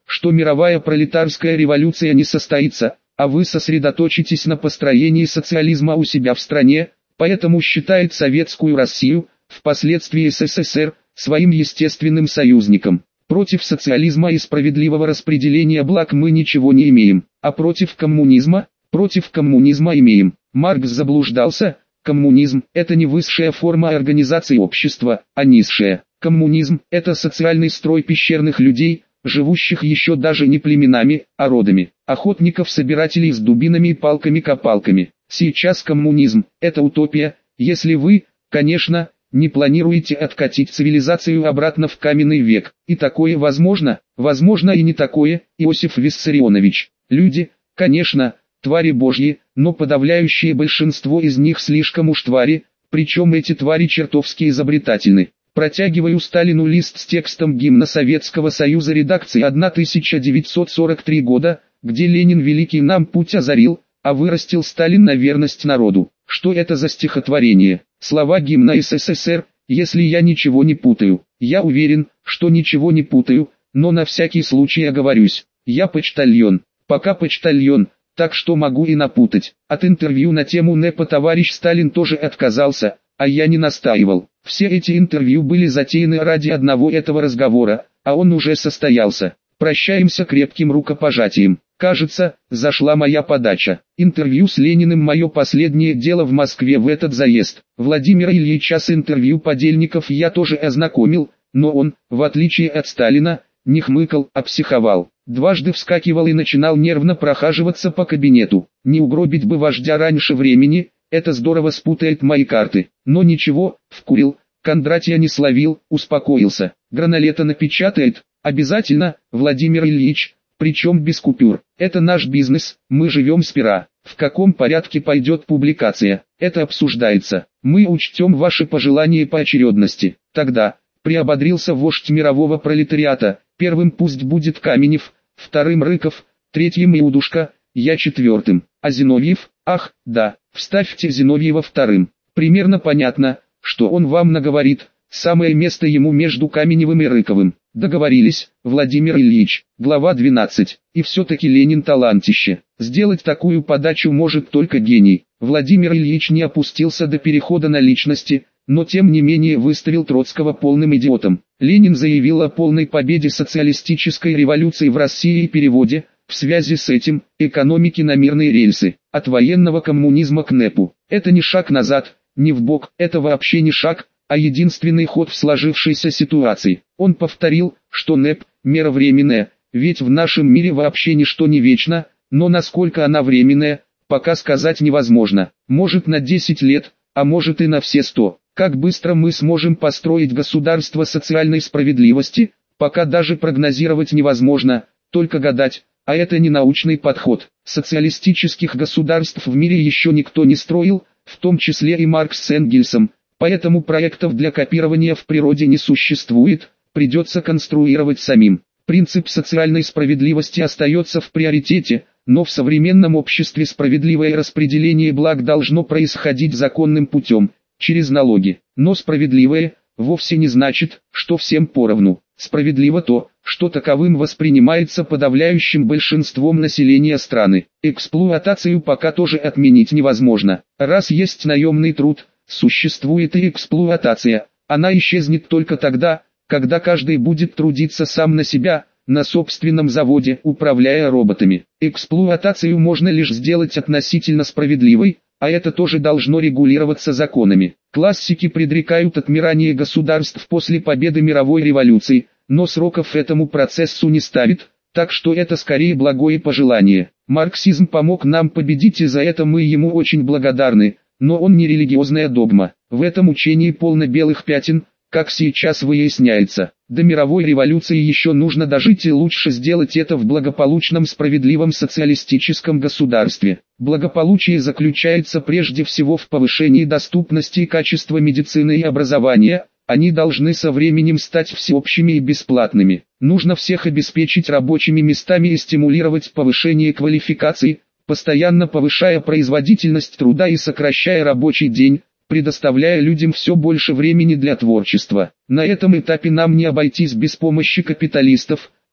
что мировая пролетарская революция не состоится, а вы сосредоточитесь на построении социализма у себя в стране, поэтому считает Советскую Россию, впоследствии СССР, своим естественным союзником. Против социализма и справедливого распределения благ мы ничего не имеем, а против коммунизма, против коммунизма имеем. Маркс заблуждался, коммунизм – это не высшая форма организации общества, а низшая. Коммунизм – это социальный строй пещерных людей, живущих еще даже не племенами, а родами, охотников-собирателей с дубинами и палками-копалками. Сейчас коммунизм – это утопия, если вы, конечно, не планируете откатить цивилизацию обратно в каменный век. И такое возможно, возможно и не такое, Иосиф Виссарионович. Люди, конечно, твари божьи, но подавляющее большинство из них слишком уж твари, причем эти твари чертовски изобретательны. Протягиваю Сталину лист с текстом гимна Советского Союза редакции тысяча девятьсот сорок третьего года, где Ленин великий нам путь озарил, а вырастил Сталин на верность народу. Что это за стихотворение? Слова гимна СССР, если я ничего не путаю. Я уверен, что ничего не путаю, но на всякий случай оговорюсь. Я почтальон, пока почтальон, так что могу и напутать. От интервью на тему НЭПа товарищ Сталин тоже отказался, а я не настаивал. Все эти интервью были затеяны ради одного этого разговора, а он уже состоялся. Прощаемся крепким рукопожатием. Кажется, зашла моя подача. Интервью с Лениным мое последнее дело в Москве в этот заезд. Владимира Ильича с интервью подельников я тоже ознакомил, но он, в отличие от Сталина, не хмыкал, а психовал. Дважды вскакивал и начинал нервно прохаживаться по кабинету. Не угробить бы вождя раньше времени, это здорово спутает мои карты. Но ничего, вкурил, Кондратья не словил, успокоился. Гранолета напечатает, обязательно, Владимир Ильич, причем без купюр. Это наш бизнес, мы живем с пера. В каком порядке пойдет публикация, это обсуждается. Мы учтем ваши пожелания по очередности. Тогда, приободрился вождь мирового пролетариата, первым пусть будет Каменев, вторым Рыков, третьим Иудушка, я четвертым. А Зиновьев, ах, да, вставьте Зиновьева вторым. Примерно понятно, что он вам наговорит, самое место ему между Каменевым и Рыковым. Договорились, Владимир Ильич. Глава двенадцать. И все-таки Ленин талантище. Сделать такую подачу может только гений. Владимир Ильич не опустился до перехода на личности, но тем не менее выставил Троцкого полным идиотом. Ленин заявил о полной победе социалистической революции в России и переводе, в связи с этим, экономики на мирные рельсы, от военного коммунизма к НЭПу. Это не шаг назад, не вбок, это вообще не шаг, а единственный ход в сложившейся ситуации. Он повторил, что НЭП – мера временная, ведь в нашем мире вообще ничто не вечно, но насколько она временная, пока сказать невозможно. Может на десять лет, а может и на все сто. Как быстро мы сможем построить государство социальной справедливости, пока даже прогнозировать невозможно, только гадать, а это не научный подход. Социалистических государств в мире еще никто не строил, в том числе и Маркс с Энгельсом, поэтому проектов для копирования в природе не существует, придется конструировать самим. Принцип социальной справедливости остается в приоритете, но в современном обществе справедливое распределение благ должно происходить законным путем, через налоги. Но справедливое вовсе не значит, что всем поровну. Справедливо то, что таковым воспринимается подавляющим большинством населения страны. Эксплуатацию пока тоже отменить невозможно. Раз есть наемный труд, существует и эксплуатация. Она исчезнет только тогда, когда каждый будет трудиться сам на себя, на собственном заводе, управляя роботами. Эксплуатацию можно лишь сделать относительно справедливой, а это тоже должно регулироваться законами. Классики предрекают отмирание государств после победы мировой революции, но сроков этому процессу не ставит, так что это скорее благое пожелание. Марксизм помог нам победить, и за это мы ему очень благодарны, но он не религиозная догма. В этом учении полно белых пятен, как сейчас выясняется. До мировой революции еще нужно дожить, и лучше сделать это в благополучном справедливом социалистическом государстве. Благополучие заключается прежде всего в повышении доступности и качества медицины и образования. Они должны со временем стать всеобщими и бесплатными. Нужно всех обеспечить рабочими местами и стимулировать повышение квалификации, постоянно повышая производительность труда и сокращая рабочий день, предоставляя людям все больше времени для творчества. На этом этапе нам не обойтись без помощи капиталистов,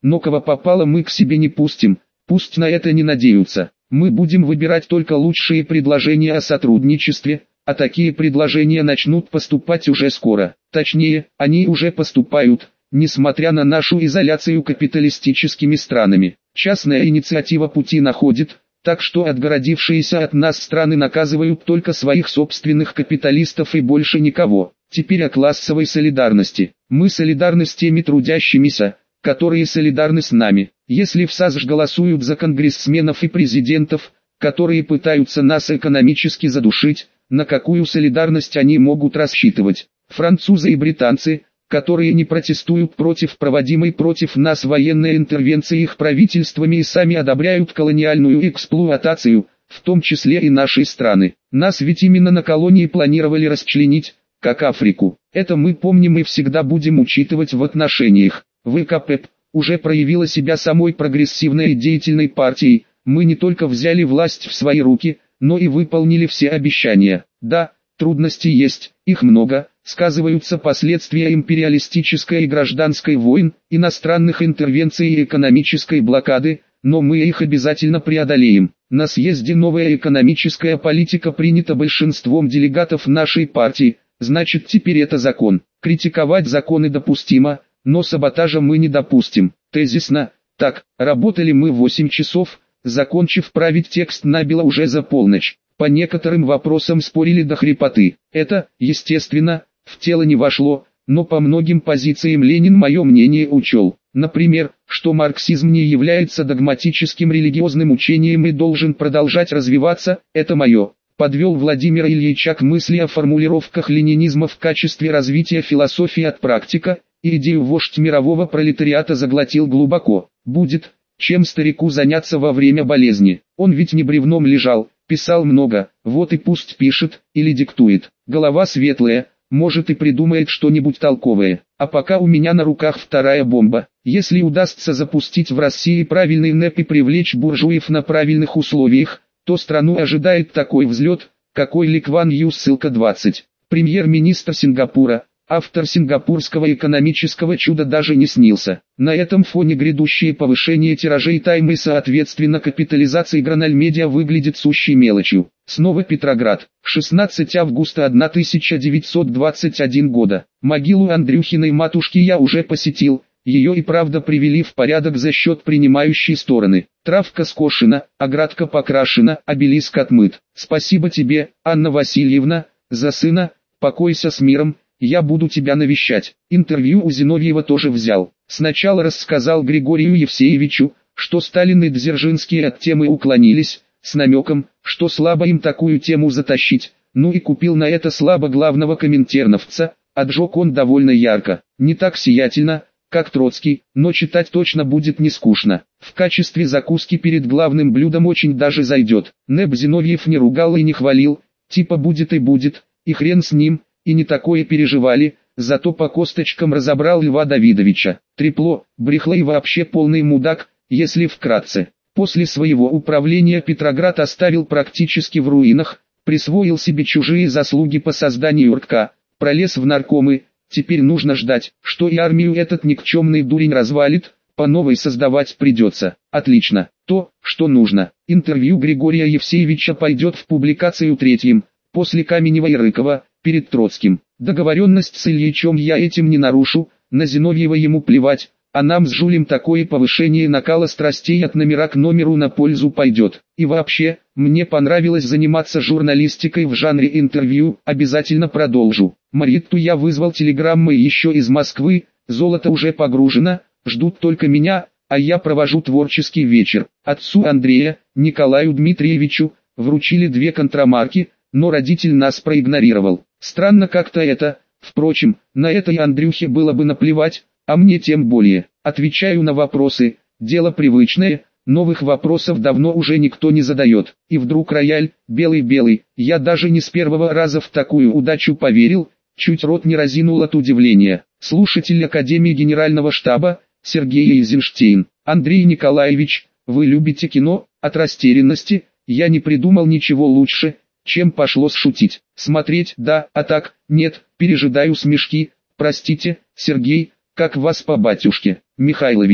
но кого попало мы к себе не пустим, пусть на это не надеются. Мы будем выбирать только лучшие предложения о сотрудничестве, а такие предложения начнут поступать уже скоро. Точнее, они уже поступают, несмотря на нашу изоляцию капиталистическими странами. Частная инициатива пути находит, так что отгородившиеся от нас страны наказывают только своих собственных капиталистов и больше никого. Теперь о классовой солидарности. Мы солидарны с теми трудящимися, которые солидарны с нами. Если в САСШ голосуют за конгрессменов и президентов, которые пытаются нас экономически задушить, на какую солидарность они могут рассчитывать? Французы и британцы, которые не протестуют против проводимой против нас военной интервенции их правительствами и сами одобряют колониальную эксплуатацию, в том числе и нашей страны. Нас ведь именно на колонии планировали расчленить, как Африку. Это мы помним и всегда будем учитывать в отношениях. ВКП уже проявила себя самой прогрессивной и деятельной партией. Мы не только взяли власть в свои руки, но и выполнили все обещания. Да, трудности есть, их много, сказываются последствия империалистической и гражданской войн, иностранных интервенций и экономической блокады, но мы их обязательно преодолеем. На съезде новая экономическая политика принята большинством делегатов нашей партии, значит теперь это закон. Критиковать законы допустимо, но саботажа мы не допустим. Тезисно, так, работали мы восемь часов, закончив править текст набело уже за полночь. По некоторым вопросам спорили до хрипоты. Это, естественно, в тело не вошло, но по многим позициям Ленин мое мнение учел. Например, что марксизм не является догматическим религиозным учением и должен продолжать развиваться, это мое. Подвел Владимира Ильича к мысли о формулировках ленинизма в качестве развития философии от практика, и идею вождь мирового пролетариата заглотил глубоко. Будет, чем старику заняться во время болезни. Он ведь не бревном лежал, писал много, вот и пусть пишет, или диктует. Голова светлая, может и придумает что-нибудь толковое. А пока у меня на руках вторая бомба. Если удастся запустить в России правильный НЭП и привлечь буржуев на правильных условиях, то страну ожидает такой взлет, какой Ли Кван Ю ссылка двадцать. Премьер-министр Сингапура, автор сингапурского экономического чуда даже не снился. На этом фоне грядущее повышение тиражей Тайм и соответственно капитализации Гранальмедиа выглядит сущей мелочью. Снова Петроград. шестнадцатого августа тысяча девятьсот двадцать первого года. Могилу Андрюхиной матушки я уже посетил. Ее и правда привели в порядок за счет принимающей стороны. Травка скошена, оградка покрашена, обелиск отмыт. Спасибо тебе, Анна Васильевна, за сына, покойся с миром, я буду тебя навещать. Интервью у Зиновьева тоже взял. Сначала рассказал Григорию Евсеевичу, что Сталин и Дзержинский от темы уклонились, с намеком, что слабо им такую тему затащить, ну и купил на это слабо главного коминтерновца, отжег он довольно ярко, не так сиятельно, как Троцкий, но читать точно будет не скучно. В качестве закуски перед главным блюдом очень даже зайдет. НЭП Зиновьев не ругал и не хвалил, типа будет и будет, и хрен с ним, и не такое переживали, зато по косточкам разобрал Льва Давидовича. Трепло, брехло и вообще полный мудак, если вкратце. После своего управления Петроград оставил практически в руинах, присвоил себе чужие заслуги по созданию РК, пролез в наркомы. Теперь нужно ждать, что и армию этот никчемный дурень развалит, по новой создавать придется. Отлично, то, что нужно. Интервью Григория Евсеевича пойдет в публикацию третьим, после Каменева и Рыкова, перед Троцким. Договоренность с Ильичем я этим не нарушу, на Зиновьева ему плевать, а нам с Жулем такое повышение накала страстей от номера к номеру на пользу пойдет. И вообще, мне понравилось заниматься журналистикой в жанре интервью, обязательно продолжу. Маритту я вызвал телеграммой еще из Москвы, золото уже погружено, ждут только меня, а я провожу творческий вечер. Отцу Андрея, Николаю Дмитриевичу, вручили две контрамарки, но родитель нас проигнорировал. Странно как-то это, впрочем, на это и Андрюхе было бы наплевать, а мне тем более. Отвечаю на вопросы, дело привычное, новых вопросов давно уже никто не задает. И вдруг рояль, белый-белый, я даже не с первого раза в такую удачу поверил, чуть рот не разинул от удивления. Слушатель Академии Генерального штаба, Сергей Эйзенштейн. Андрей Николаевич, вы любите кино? От растерянности, я не придумал ничего лучше, чем пошло шутить. Смотреть, да, а так, нет, пережидаю смешки. Простите, Сергей, как вас по батюшке? Михайлович.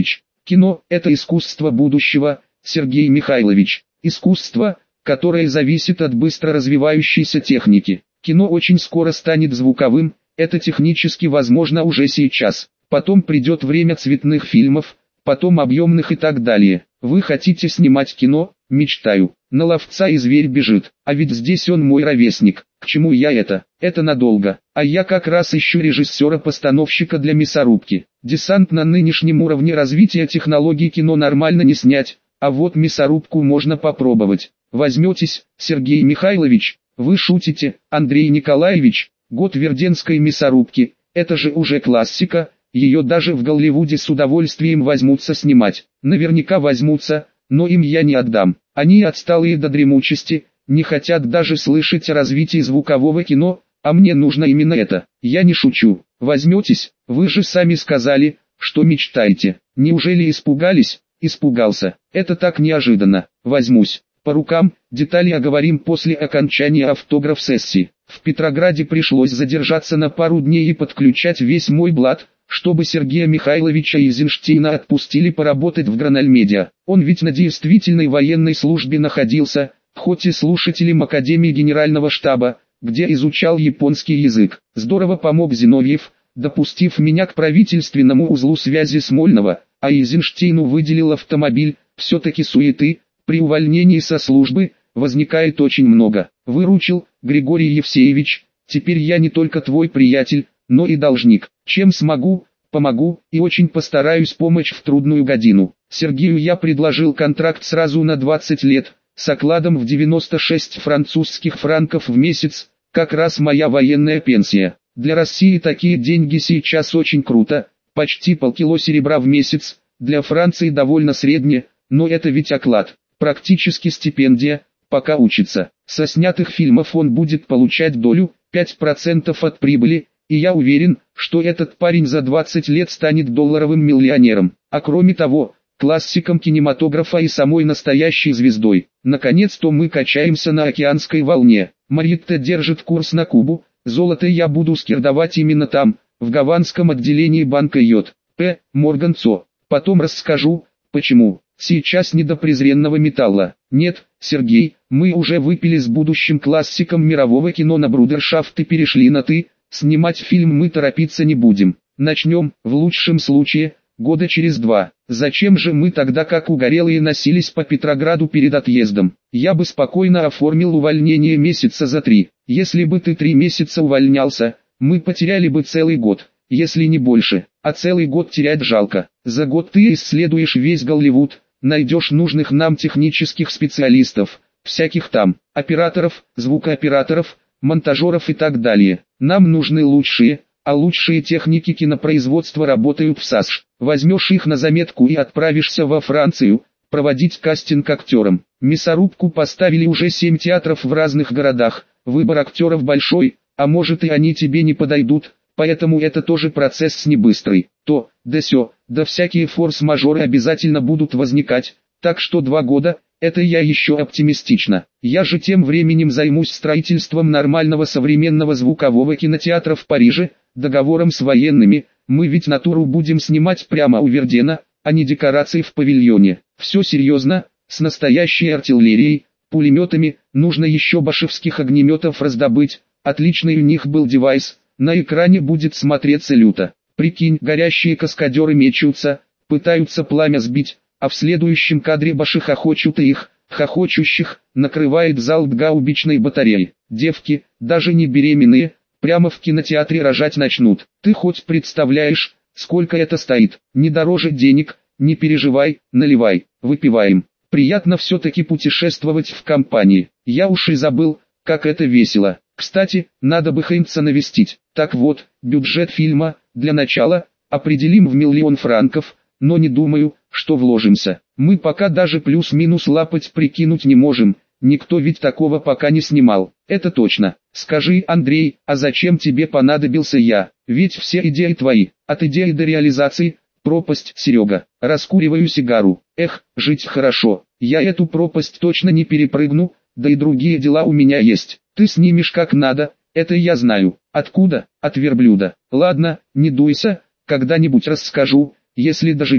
Кино – это искусство будущего, Сергей Михайлович. Искусство, которое зависит от быстро развивающейся техники. Кино очень скоро станет звуковым, это технически возможно уже сейчас. Потом придет время цветных фильмов, потом объемных и так далее. Вы хотите снимать кино? Мечтаю. На ловца и зверь бежит, а ведь здесь он мой ровесник. К чему я это? Это надолго. А я как раз ищу режиссера-постановщика для мясорубки. Десант на нынешнем уровне развития технологий кино нормально не снять, а вот мясорубку можно попробовать. Возьметесь, Сергей Михайлович? Вы шутите, Андрей Николаевич? Год Верденской мясорубки, это же уже классика, ее даже в Голливуде с удовольствием возьмутся снимать. Наверняка возьмутся, но им я не отдам. Они отсталые до дремучести, не хотят даже слышать о развитии звукового кино, а мне нужно именно это. Я не шучу. Возьметесь, вы же сами сказали, что мечтаете. Неужели испугались? Испугался. Это так неожиданно. Возьмусь. По рукам, детали оговорим после окончания автограф-сессии. В Петрограде пришлось задержаться на пару дней и подключать весь мой блат, чтобы Сергея Михайловича Эйзенштейна отпустили поработать в Гранальмедиа. Он ведь на действительной военной службе находился, хоть и слушателем Академии Генерального штаба, где изучал японский язык. Здорово помог Зиновьев, допустив меня к правительственному узлу связи Смольного, а Эйзенштейну выделил автомобиль. Все-таки суеты, при увольнении со службы, возникает очень много. Выручил, Григорий Евсеевич, теперь я не только твой приятель, но и должник. Чем смогу, помогу, и очень постараюсь помочь в трудную годину. Сергею я предложил контракт сразу на двадцать лет, с окладом в девяносто шесть французских франков в месяц, как раз моя военная пенсия. Для России такие деньги сейчас очень круто, почти полкило серебра в месяц, для Франции довольно средне, но это ведь оклад, практически стипендия, пока учится. Со снятых фильмов он будет получать долю, пять процентов от прибыли, и я уверен, что этот парень за двадцать лет станет долларовым миллионером, а кроме того, классиком кинематографа и самой настоящей звездой. Наконец-то мы качаемся на океанской волне. Маритта держит курс на Кубу, золото я буду скирдовать именно там, в гаванском отделении банка Йод. П. Морганцо. Потом расскажу, почему. Сейчас не до презренного металла. Нет, Сергей, мы уже выпили с будущим классиком мирового кино на брудершафт и перешли на «ты». Снимать фильм мы торопиться не будем. Начнем, в лучшем случае, года через два. Зачем же мы тогда как угорелые носились по Петрограду перед отъездом? Я бы спокойно оформил увольнение месяца за три. Если бы ты три месяца увольнялся, мы потеряли бы целый год, если не больше. А целый год терять жалко. За год ты исследуешь весь Голливуд, найдешь нужных нам технических специалистов, всяких там, операторов, звукооператоров, монтажеров и так далее. Нам нужны лучшие, а лучшие техники кинопроизводства работают в САСШ. Возьмешь их на заметку и отправишься во Францию, проводить кастинг актерам. Мясорубку поставили уже семь театров в разных городах, выбор актеров большой, а может и они тебе не подойдут, поэтому это тоже процесс не быстрый. То, да сё, да всякие форс-мажоры обязательно будут возникать, так что два года, это я еще оптимистично. Я же тем временем займусь строительством нормального современного звукового кинотеатра в Париже, договором с военными, мы ведь натуру будем снимать прямо у Вердена, а не декорации в павильоне. Все серьезно, с настоящей артиллерией, пулеметами, нужно еще башевских огнеметов раздобыть, отличный у них был девайс, на экране будет смотреться люто. Прикинь, горящие каскадеры мечутся, пытаются пламя сбить, а в следующем кадре баши хохочут и их, хохочущих, накрывает залп гаубичной батареи. Девки, даже не беременные, прямо в кинотеатре рожать начнут. Ты хоть представляешь, сколько это стоит? Не дороже денег, не переживай, наливай, выпиваем. Приятно все-таки путешествовать в компании. Я уж и забыл, как это весело. Кстати, надо бы Хейнца навестить. Так вот, бюджет фильма, для начала, определим в миллион франков, но не думаю, что вложимся. Мы пока даже плюс-минус лапать прикинуть не можем, никто ведь такого пока не снимал. Это точно. Скажи, Андрей, а зачем тебе понадобился я? Ведь все идеи твои, от идеи до реализации, пропасть, Серега. Раскуриваю сигару. Эх, жить хорошо. Я эту пропасть точно не перепрыгну, да и другие дела у меня есть. Ты снимешь как надо, это я знаю. Откуда? От верблюда. Ладно, не дуйся, когда-нибудь расскажу, если доживем.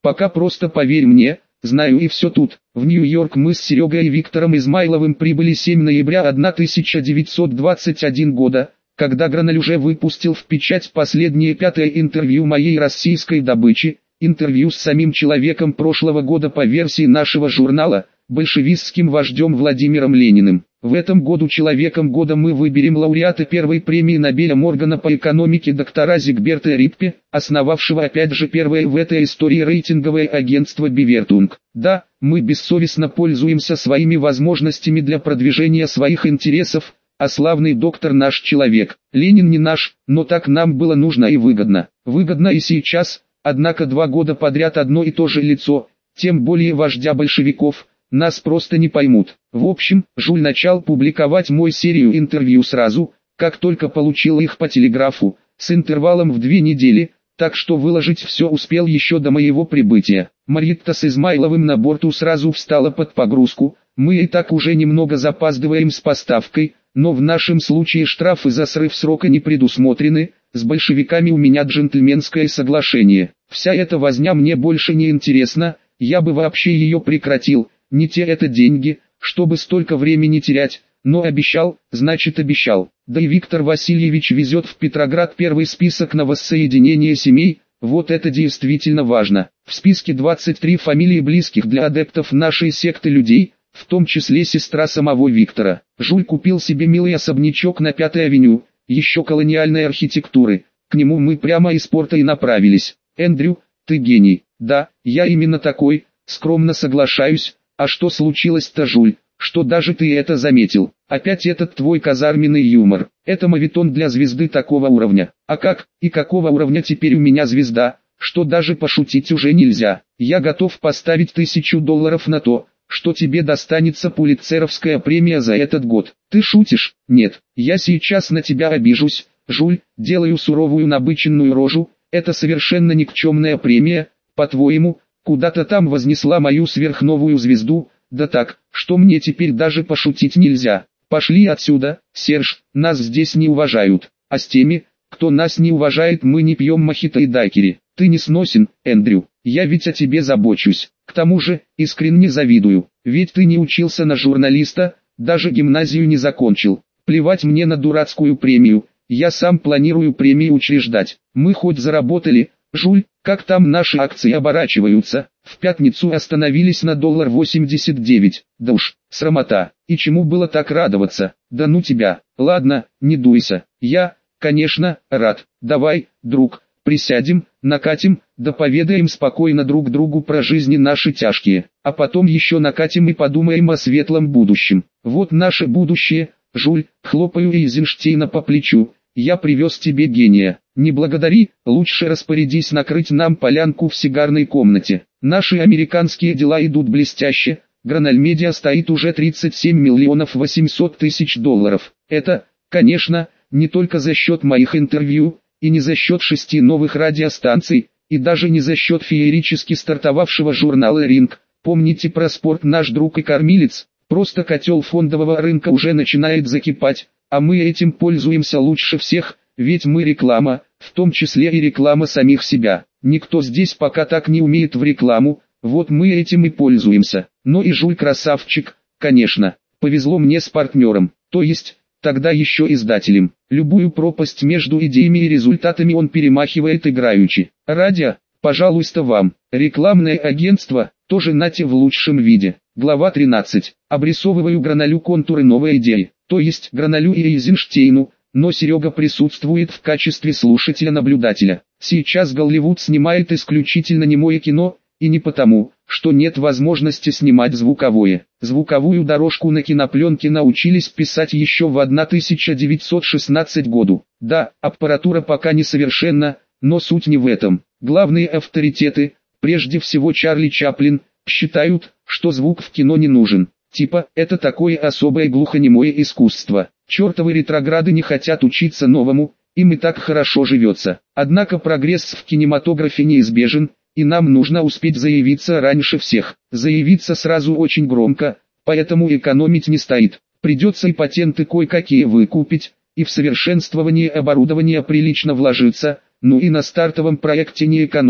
Пока просто поверь мне, знаю и все тут. В Нью-Йорк мы с Серегой и Виктором Измайловым прибыли семь ноября тысяча девятьсот двадцать первого года, когда Граналь уже выпустил в печать последнее пятое интервью моей российской добычи, интервью с самим человеком прошлого года по версии нашего журнала, большевистским вождем Владимиром Лениным. В этом году человеком года мы выберем лауреата первой премии Нобеля Моргана по экономике доктора Зигберта Риппе, основавшего опять же первое в этой истории рейтинговое агентство Бивертунг. Да, мы бессовестно пользуемся своими возможностями для продвижения своих интересов, а славный доктор наш человек. Ленин не наш, но так нам было нужно и выгодно. Выгодно и сейчас, однако два года подряд одно и то же лицо, тем более вождя большевиков, нас просто не поймут. В общем, Жуль начал публиковать мой серию интервью сразу, как только получил их по телеграфу, с интервалом в две недели, так что выложить все успел еще до моего прибытия. Марьитта с Измайловым на борту сразу встала под погрузку, мы и так уже немного запаздываем с поставкой, но в нашем случае штрафы за срыв срока не предусмотрены, с большевиками у меня джентльменское соглашение. Вся эта возня мне больше не интересна, я бы вообще ее прекратил. Не те это деньги, чтобы столько времени терять, но обещал, значит обещал. Да и Виктор Васильевич везет в Петроград первый список на воссоединение семей, вот это действительно важно. В списке двадцать три фамилии близких для адептов нашей секты людей, в том числе сестра самого Виктора. Жуль купил себе милый особнячок на Пятой авеню, еще колониальной архитектуры, к нему мы прямо из порта и направились. Эндрю, ты гений. Да, я именно такой, скромно соглашаюсь. А что случилось-то, Жуль, что даже ты это заметил? Опять этот твой казарменный юмор. Это моветон для звезды такого уровня. А как, и какого уровня теперь у меня звезда, что даже пошутить уже нельзя. Я готов поставить тысячу долларов на то, что тебе достанется пулитцеровская премия за этот год. Ты шутишь? Нет, я сейчас на тебя обижусь, Жуль, делаю суровую набыченную рожу. Это совершенно никчемная премия, по-твоему, куда-то там вознесла мою сверхновую звезду, да так, что мне теперь даже пошутить нельзя. Пошли отсюда, Серж, нас здесь не уважают, а с теми, кто нас не уважает, мы не пьем мохито и дайкери. Ты не сносен, Эндрю, я ведь о тебе забочусь. К тому же, искренне завидую, ведь ты не учился на журналиста, даже гимназию не закончил. Плевать мне на дурацкую премию, я сам планирую премию учреждать. Мы хоть заработали, Жуль, как там наши акции оборачиваются? В пятницу остановились на доллар восемьдесят девять. Да уж, срамота. И чему было так радоваться? Да ну тебя. Ладно, не дуйся. Я, конечно, рад. Давай, друг, присядем, накатим, да поведаем спокойно друг другу про жизни наши тяжкие. А потом еще накатим и подумаем о светлом будущем. Вот наше будущее, Жуль, хлопаю Эйзенштейна по плечу. Я привез тебе гения. Не благодари, лучше распорядись накрыть нам полянку в сигарной комнате. Наши американские дела идут блестяще. Граналь Медиа стоит уже тридцать семь миллионов восемьсот тысяч долларов. Это, конечно, не только за счет моих интервью, и не за счет шести новых радиостанций, и даже не за счет феерически стартовавшего журнала «Ринг». Помните про спорт «Наш друг и кормилец»? Просто котел фондового рынка уже начинает закипать, а мы этим пользуемся лучше всех, ведь мы реклама, в том числе и реклама самих себя. Никто здесь пока так не умеет в рекламу, вот мы этим и пользуемся. Но и Жуль красавчик, конечно, повезло мне с партнером, то есть, тогда еще издателем. Любую пропасть между идеями и результатами он перемахивает играючи. Радио, пожалуйста, вам. Рекламное агентство, тоже нате в лучшем виде. Глава тринадцать. Обрисовываю Граналю контуры новой идеи, то есть Граналю и Эйзенштейну, но Серега присутствует в качестве слушателя-наблюдателя. Сейчас Голливуд снимает исключительно немое кино, и не потому, что нет возможности снимать звуковое. Звуковую дорожку на кинопленке научились писать еще в тысяча девятьсот шестнадцатом году. Да, аппаратура пока несовершенна, но суть не в этом. Главные авторитеты, прежде всего Чарли Чаплин, считают, что звук в кино не нужен. Типа, это такое особое глухонемое искусство. Чертовы ретрограды не хотят учиться новому, им и так хорошо живется. Однако прогресс в кинематографе неизбежен, и нам нужно успеть заявиться раньше всех. Заявиться сразу очень громко, поэтому экономить не стоит. Придется и патенты кое-какие выкупить, и в совершенствование оборудования прилично вложиться, ну и на стартовом проекте не экономить.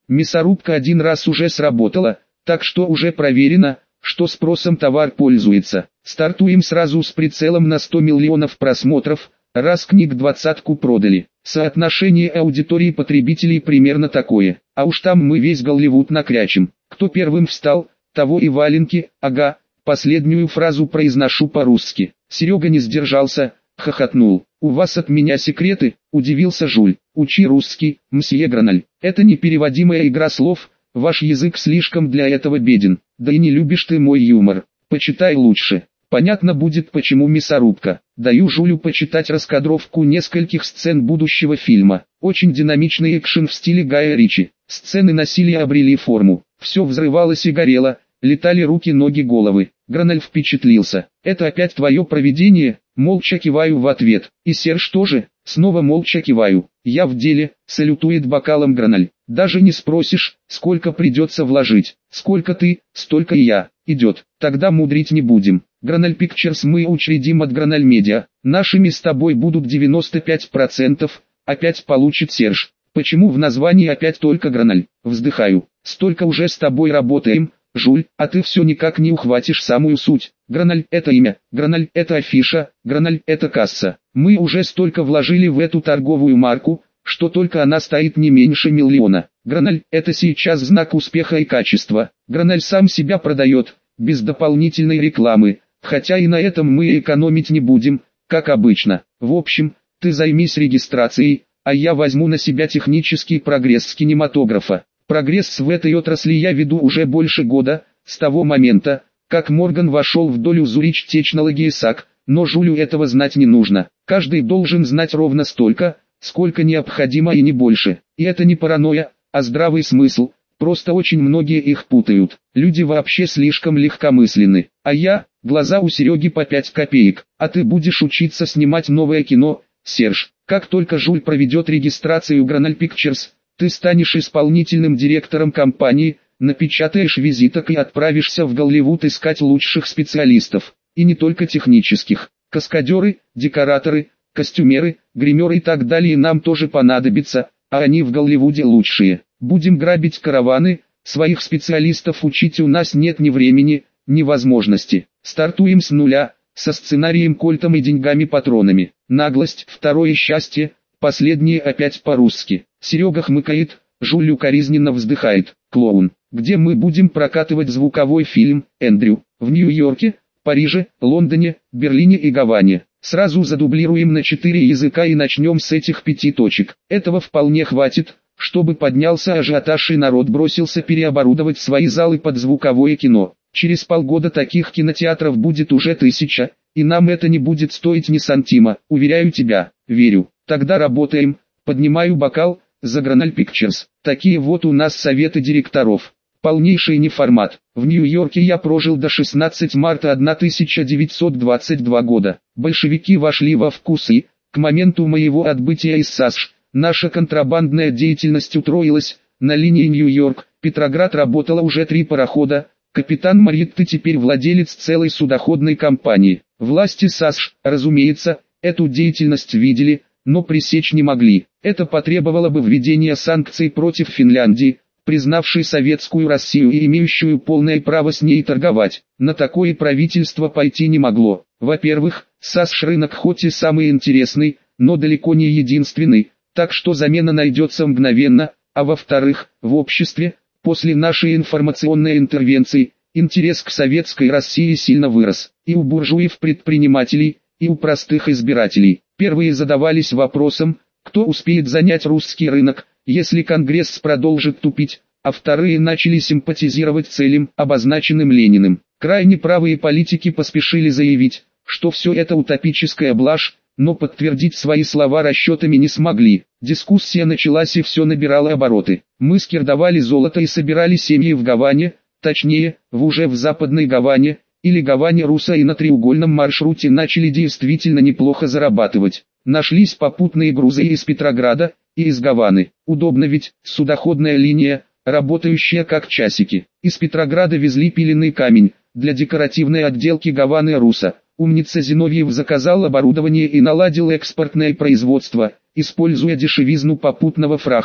Мясорубка один раз уже сработала, так что уже проверено, что спросом товар пользуется. Стартуем сразу с прицелом на сто миллионов просмотров, раз книг двадцатку продали. Соотношение аудитории потребителей примерно такое. А уж там мы весь Голливуд накрячим. Кто первым встал, того и валенки, ага. Последнюю фразу произношу по-русски. Серега не сдержался, хохотнул. «У вас от меня секреты?» – удивился Жуль. «Учи русский, мсье Граналь. Это непереводимая игра слов, ваш язык слишком для этого беден. Да и не любишь ты мой юмор. Почитай лучше. Понятно будет, почему мясорубка». Даю Жулю почитать раскадровку нескольких сцен будущего фильма. Очень динамичный экшен в стиле Гая Ричи. Сцены насилия обрели форму. Все взрывалось и горело, летали руки, ноги, головы. Граналь впечатлился. «Это опять твое провидение?» Молча киваю в ответ. «И Серж тоже?» Снова молча киваю. «Я в деле», салютует бокалом Граналь. «Даже не спросишь, сколько придется вложить. Сколько ты, столько и я. Идет. Тогда мудрить не будем. Граналь Pictures мы учредим от Граналь Медиа. Нашими с тобой будут девяносто пять процентов, опять получит Серж. Почему в названии опять только Граналь?» Вздыхаю. «Столько уже с тобой работаем, Жуль, а ты все никак не ухватишь самую суть. Граналь – это имя, Граналь – это афиша, Граналь – это касса. Мы уже столько вложили в эту торговую марку, что только она стоит не меньше миллиона. Граналь – это сейчас знак успеха и качества. Граналь сам себя продает, без дополнительной рекламы, хотя и на этом мы экономить не будем, как обычно. В общем, ты займись регистрацией, а я возьму на себя технический прогресс с кинематографа. Прогресс в этой отрасли я веду уже больше года, с того момента, как Морган вошел в долю Zurich Technology эс эй си, но Жулю этого знать не нужно. Каждый должен знать ровно столько, сколько необходимо и не больше. И это не паранойя, а здравый смысл, просто очень многие их путают. Люди вообще слишком легкомысленны. А я, глаза у Сереги по пять копеек. А ты будешь учиться снимать новое кино, Серж. Как только Жуль проведет регистрацию Граналь Pictures, ты станешь исполнительным директором компании, напечатаешь визиток и отправишься в Голливуд искать лучших специалистов. И не только технических. Каскадеры, декораторы, костюмеры, гримеры и так далее нам тоже понадобятся, а они в Голливуде лучшие. Будем грабить караваны, своих специалистов учить у нас нет ни времени, ни возможности. Стартуем с нуля, со сценарием, кольтом и деньгами-патронами. Наглость, второе счастье, последнее опять по-русски. Серега хмыкает, Жуль укоризненно вздыхает. Клоун. Где мы будем прокатывать звуковой фильм, Эндрю? В Нью-Йорке, Париже, Лондоне, Берлине и Гаване. Сразу задублируем на четыре языка и начнем с этих пяти точек. Этого вполне хватит, чтобы поднялся ажиотаж и народ бросился переоборудовать свои залы под звуковое кино. Через полгода таких кинотеатров будет уже тысяча, и нам это не будет стоить ни сантима, уверяю тебя. Верю. Тогда работаем. Поднимаю бокал за Граналь Pictures. Такие вот у нас советы директоров. Полнейший неформат. В Нью-Йорке я прожил до шестнадцатого марта тысяча девятьсот двадцать второго года. Большевики вошли во вкус и, к моменту моего отбытия из САСШ, наша контрабандная деятельность утроилась. На линии Нью-Йорк-Петроград работало уже три парохода. Капитан Марьетты теперь владелец целой судоходной компании. Власти САСШ, разумеется, эту деятельность видели, но пресечь не могли. Это потребовало бы введения санкций против Финляндии, признавшей советскую Россию и имеющую полное право с ней торговать. На такое правительство пойти не могло. Во-первых, САСШ рынок хоть и самый интересный, но далеко не единственный, так что замена найдется мгновенно, а во-вторых, в обществе, после нашей информационной интервенции, интерес к советской России сильно вырос, и у буржуев-предпринимателей, и у простых избирателей. Первые задавались вопросом, кто успеет занять русский рынок, если Конгресс продолжит тупить, а вторые начали симпатизировать целям, обозначенным Лениным. Крайне правые политики поспешили заявить, что все это утопическая блажь, но подтвердить свои слова расчетами не смогли. Дискуссия началась и все набирало обороты. Мы скирдовали золото и собирали семьи в Гаване, точнее, в уже в Западной Гаване, или Гаване Руса, и на треугольном маршруте начали действительно неплохо зарабатывать. Нашлись попутные грузы из Петрограда, и из Гаваны. Удобно ведь, судоходная линия, работающая как часики. Из Петрограда везли пиленный камень, для декоративной отделки Гаваны Руса. Умница Зиновьев заказал оборудование и наладил экспортное производство, используя дешевизну попутного фрахта.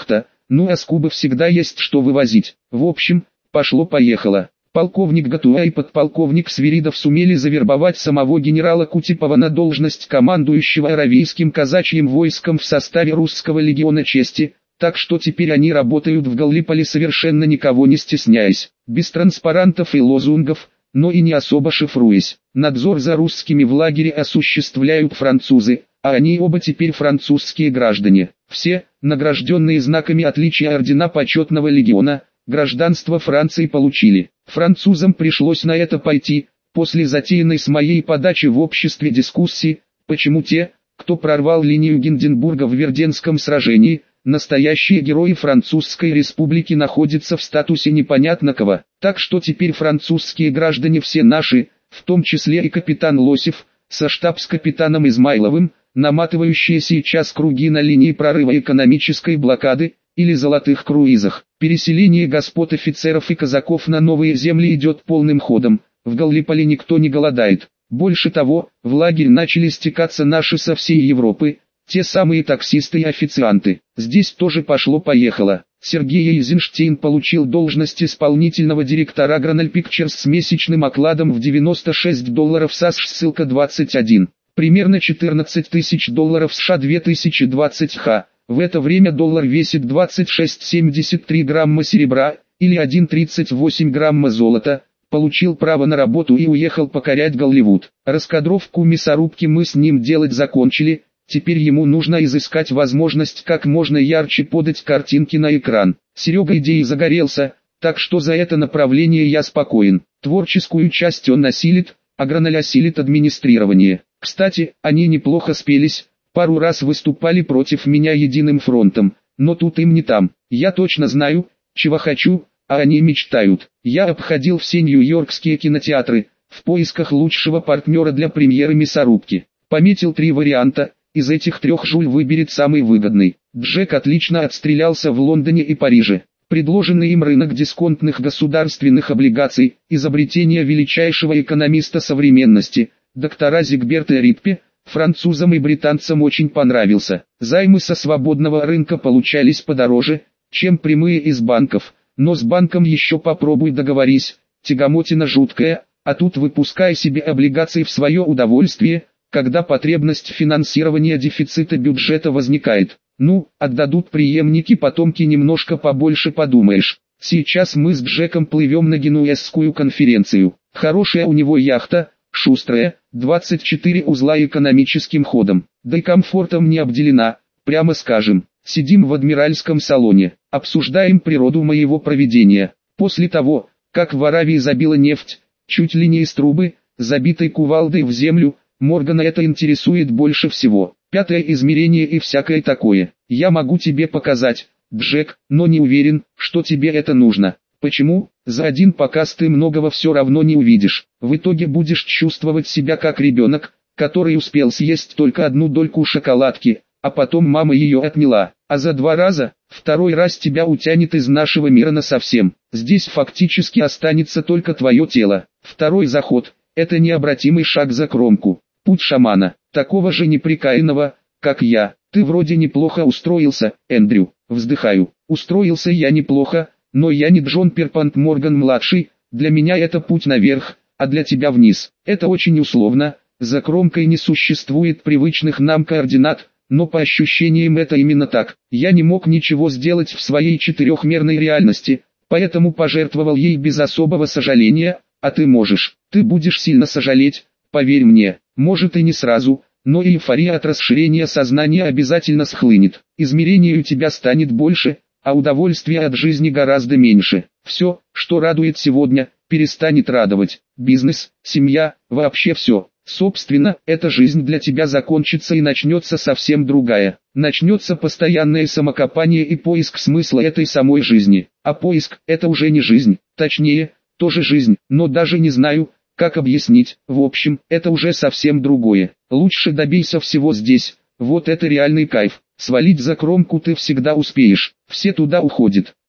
ну а с Кубы всегда есть что вывозить. В общем, пошло-поехало. Полковник Гатуа и подполковник Свиридов сумели завербовать самого генерала Кутепова на должность командующего аравийским казачьим войском в составе русского легиона чести, так что теперь они работают в Галлиполи совершенно никого не стесняясь, без транспарантов и лозунгов, но и не особо шифруясь. Надзор за русскими в лагере осуществляют французы, а они оба теперь французские граждане. Все, награжденные знаками отличия ордена почетного легиона, гражданство Франции получили. Французам пришлось на это пойти, после затеянной с моей подачи в обществе дискуссии, почему те, кто прорвал линию Гинденбурга в Верденском сражении, настоящие герои Французской республики, находятся в статусе непонятно кого. Так что теперь французские граждане все наши, в том числе и капитан Лосев, со штабс-капитаном Измайловым, наматывающие сейчас круги на линии прорыва экономической блокады, или золотых круизах. Переселение господ офицеров и казаков на новые земли идет полным ходом, в Галлиполи никто не голодает. Больше того, в лагерь начали стекаться наши со всей Европы, те самые таксисты и официанты. Здесь тоже пошло-поехало. Сергей Эйзенштейн получил должность исполнительного директора Granal Pictures с месячным окладом в девяносто шесть долларов США, ссылка двадцать один, примерно четырнадцать тысяч долларов США, две тысячи двадцать ха. В это время доллар весит двадцать шесть целых семьдесят три грамма серебра, или один целых тридцать восемь грамма золота, получил право на работу и уехал покорять Голливуд. Раскадровку мясорубки мы с ним делать закончили, теперь ему нужно изыскать возможность как можно ярче подать картинки на экран. Серега идеей загорелся, так что за это направление я спокоен. Творческую часть он осилит, а Граналь осилит администрирование. Кстати, они неплохо спелись. Пару раз выступали против меня единым фронтом, но тут им не там. Я точно знаю, чего хочу, а они мечтают. Я обходил все нью-йоркские кинотеатры, в поисках лучшего партнера для премьеры мясорубки. Пометил три варианта, из этих трех Жуль выберет самый выгодный. Джек отлично отстрелялся в Лондоне и Париже. Предложенный им рынок дисконтных государственных облигаций, изобретение величайшего экономиста современности, доктора Зигберта и Риппе, французам и британцам очень понравился. Займы со свободного рынка получались подороже, чем прямые из банков, но с банком еще попробуй договорись, тягомотина жуткая, а тут выпускай себе облигации в свое удовольствие, когда потребность финансирования дефицита бюджета возникает. Ну, отдадут преемники, потомки, немножко побольше подумаешь. Сейчас мы с Джеком плывем на Генуэзскую конференцию. Хорошая у него яхта, шустрая, двадцать четыре узла экономическим ходом, да и комфортом не обделена, прямо скажем. Сидим в адмиральском салоне, обсуждаем природу моего провидения. После того, как в Аравии забила нефть, чуть ли не из трубы, забитой кувалдой в землю, Моргана это интересует больше всего. Пятое измерение и всякое такое. Я могу тебе показать, Джек, но не уверен, что тебе это нужно. Почему? За один показ ты многого все равно не увидишь. В итоге будешь чувствовать себя как ребенок, который успел съесть только одну дольку шоколадки, а потом мама ее отняла. А за два раза, второй раз тебя утянет из нашего мира насовсем. Здесь фактически останется только твое тело. Второй заход – это необратимый шаг за кромку. Путь шамана, такого же неприкаянного, как я. Ты вроде неплохо устроился, Эндрю. Вздыхаю. Устроился я неплохо, но я не Джон Перпант Морган-младший, для меня это путь наверх, а для тебя вниз. Это очень условно, за кромкой не существует привычных нам координат, но по ощущениям это именно так. Я не мог ничего сделать в своей четырехмерной реальности, поэтому пожертвовал ей без особого сожаления, а ты можешь. Ты будешь сильно сожалеть, поверь мне. Может и не сразу, но эйфория от расширения сознания обязательно схлынет. Измерений у тебя станет больше, а удовольствия от жизни гораздо меньше. Все, что радует сегодня, перестанет радовать. Бизнес, семья, вообще все. Собственно, эта жизнь для тебя закончится и начнется совсем другая. Начнется постоянное самокопание и поиск смысла этой самой жизни. А поиск – это уже не жизнь, точнее, тоже жизнь, но даже не знаю, как объяснить. В общем, это уже совсем другое. Лучше добейся всего здесь, вот это реальный кайф. Свалить за кромку ты всегда успеешь, все туда уходят.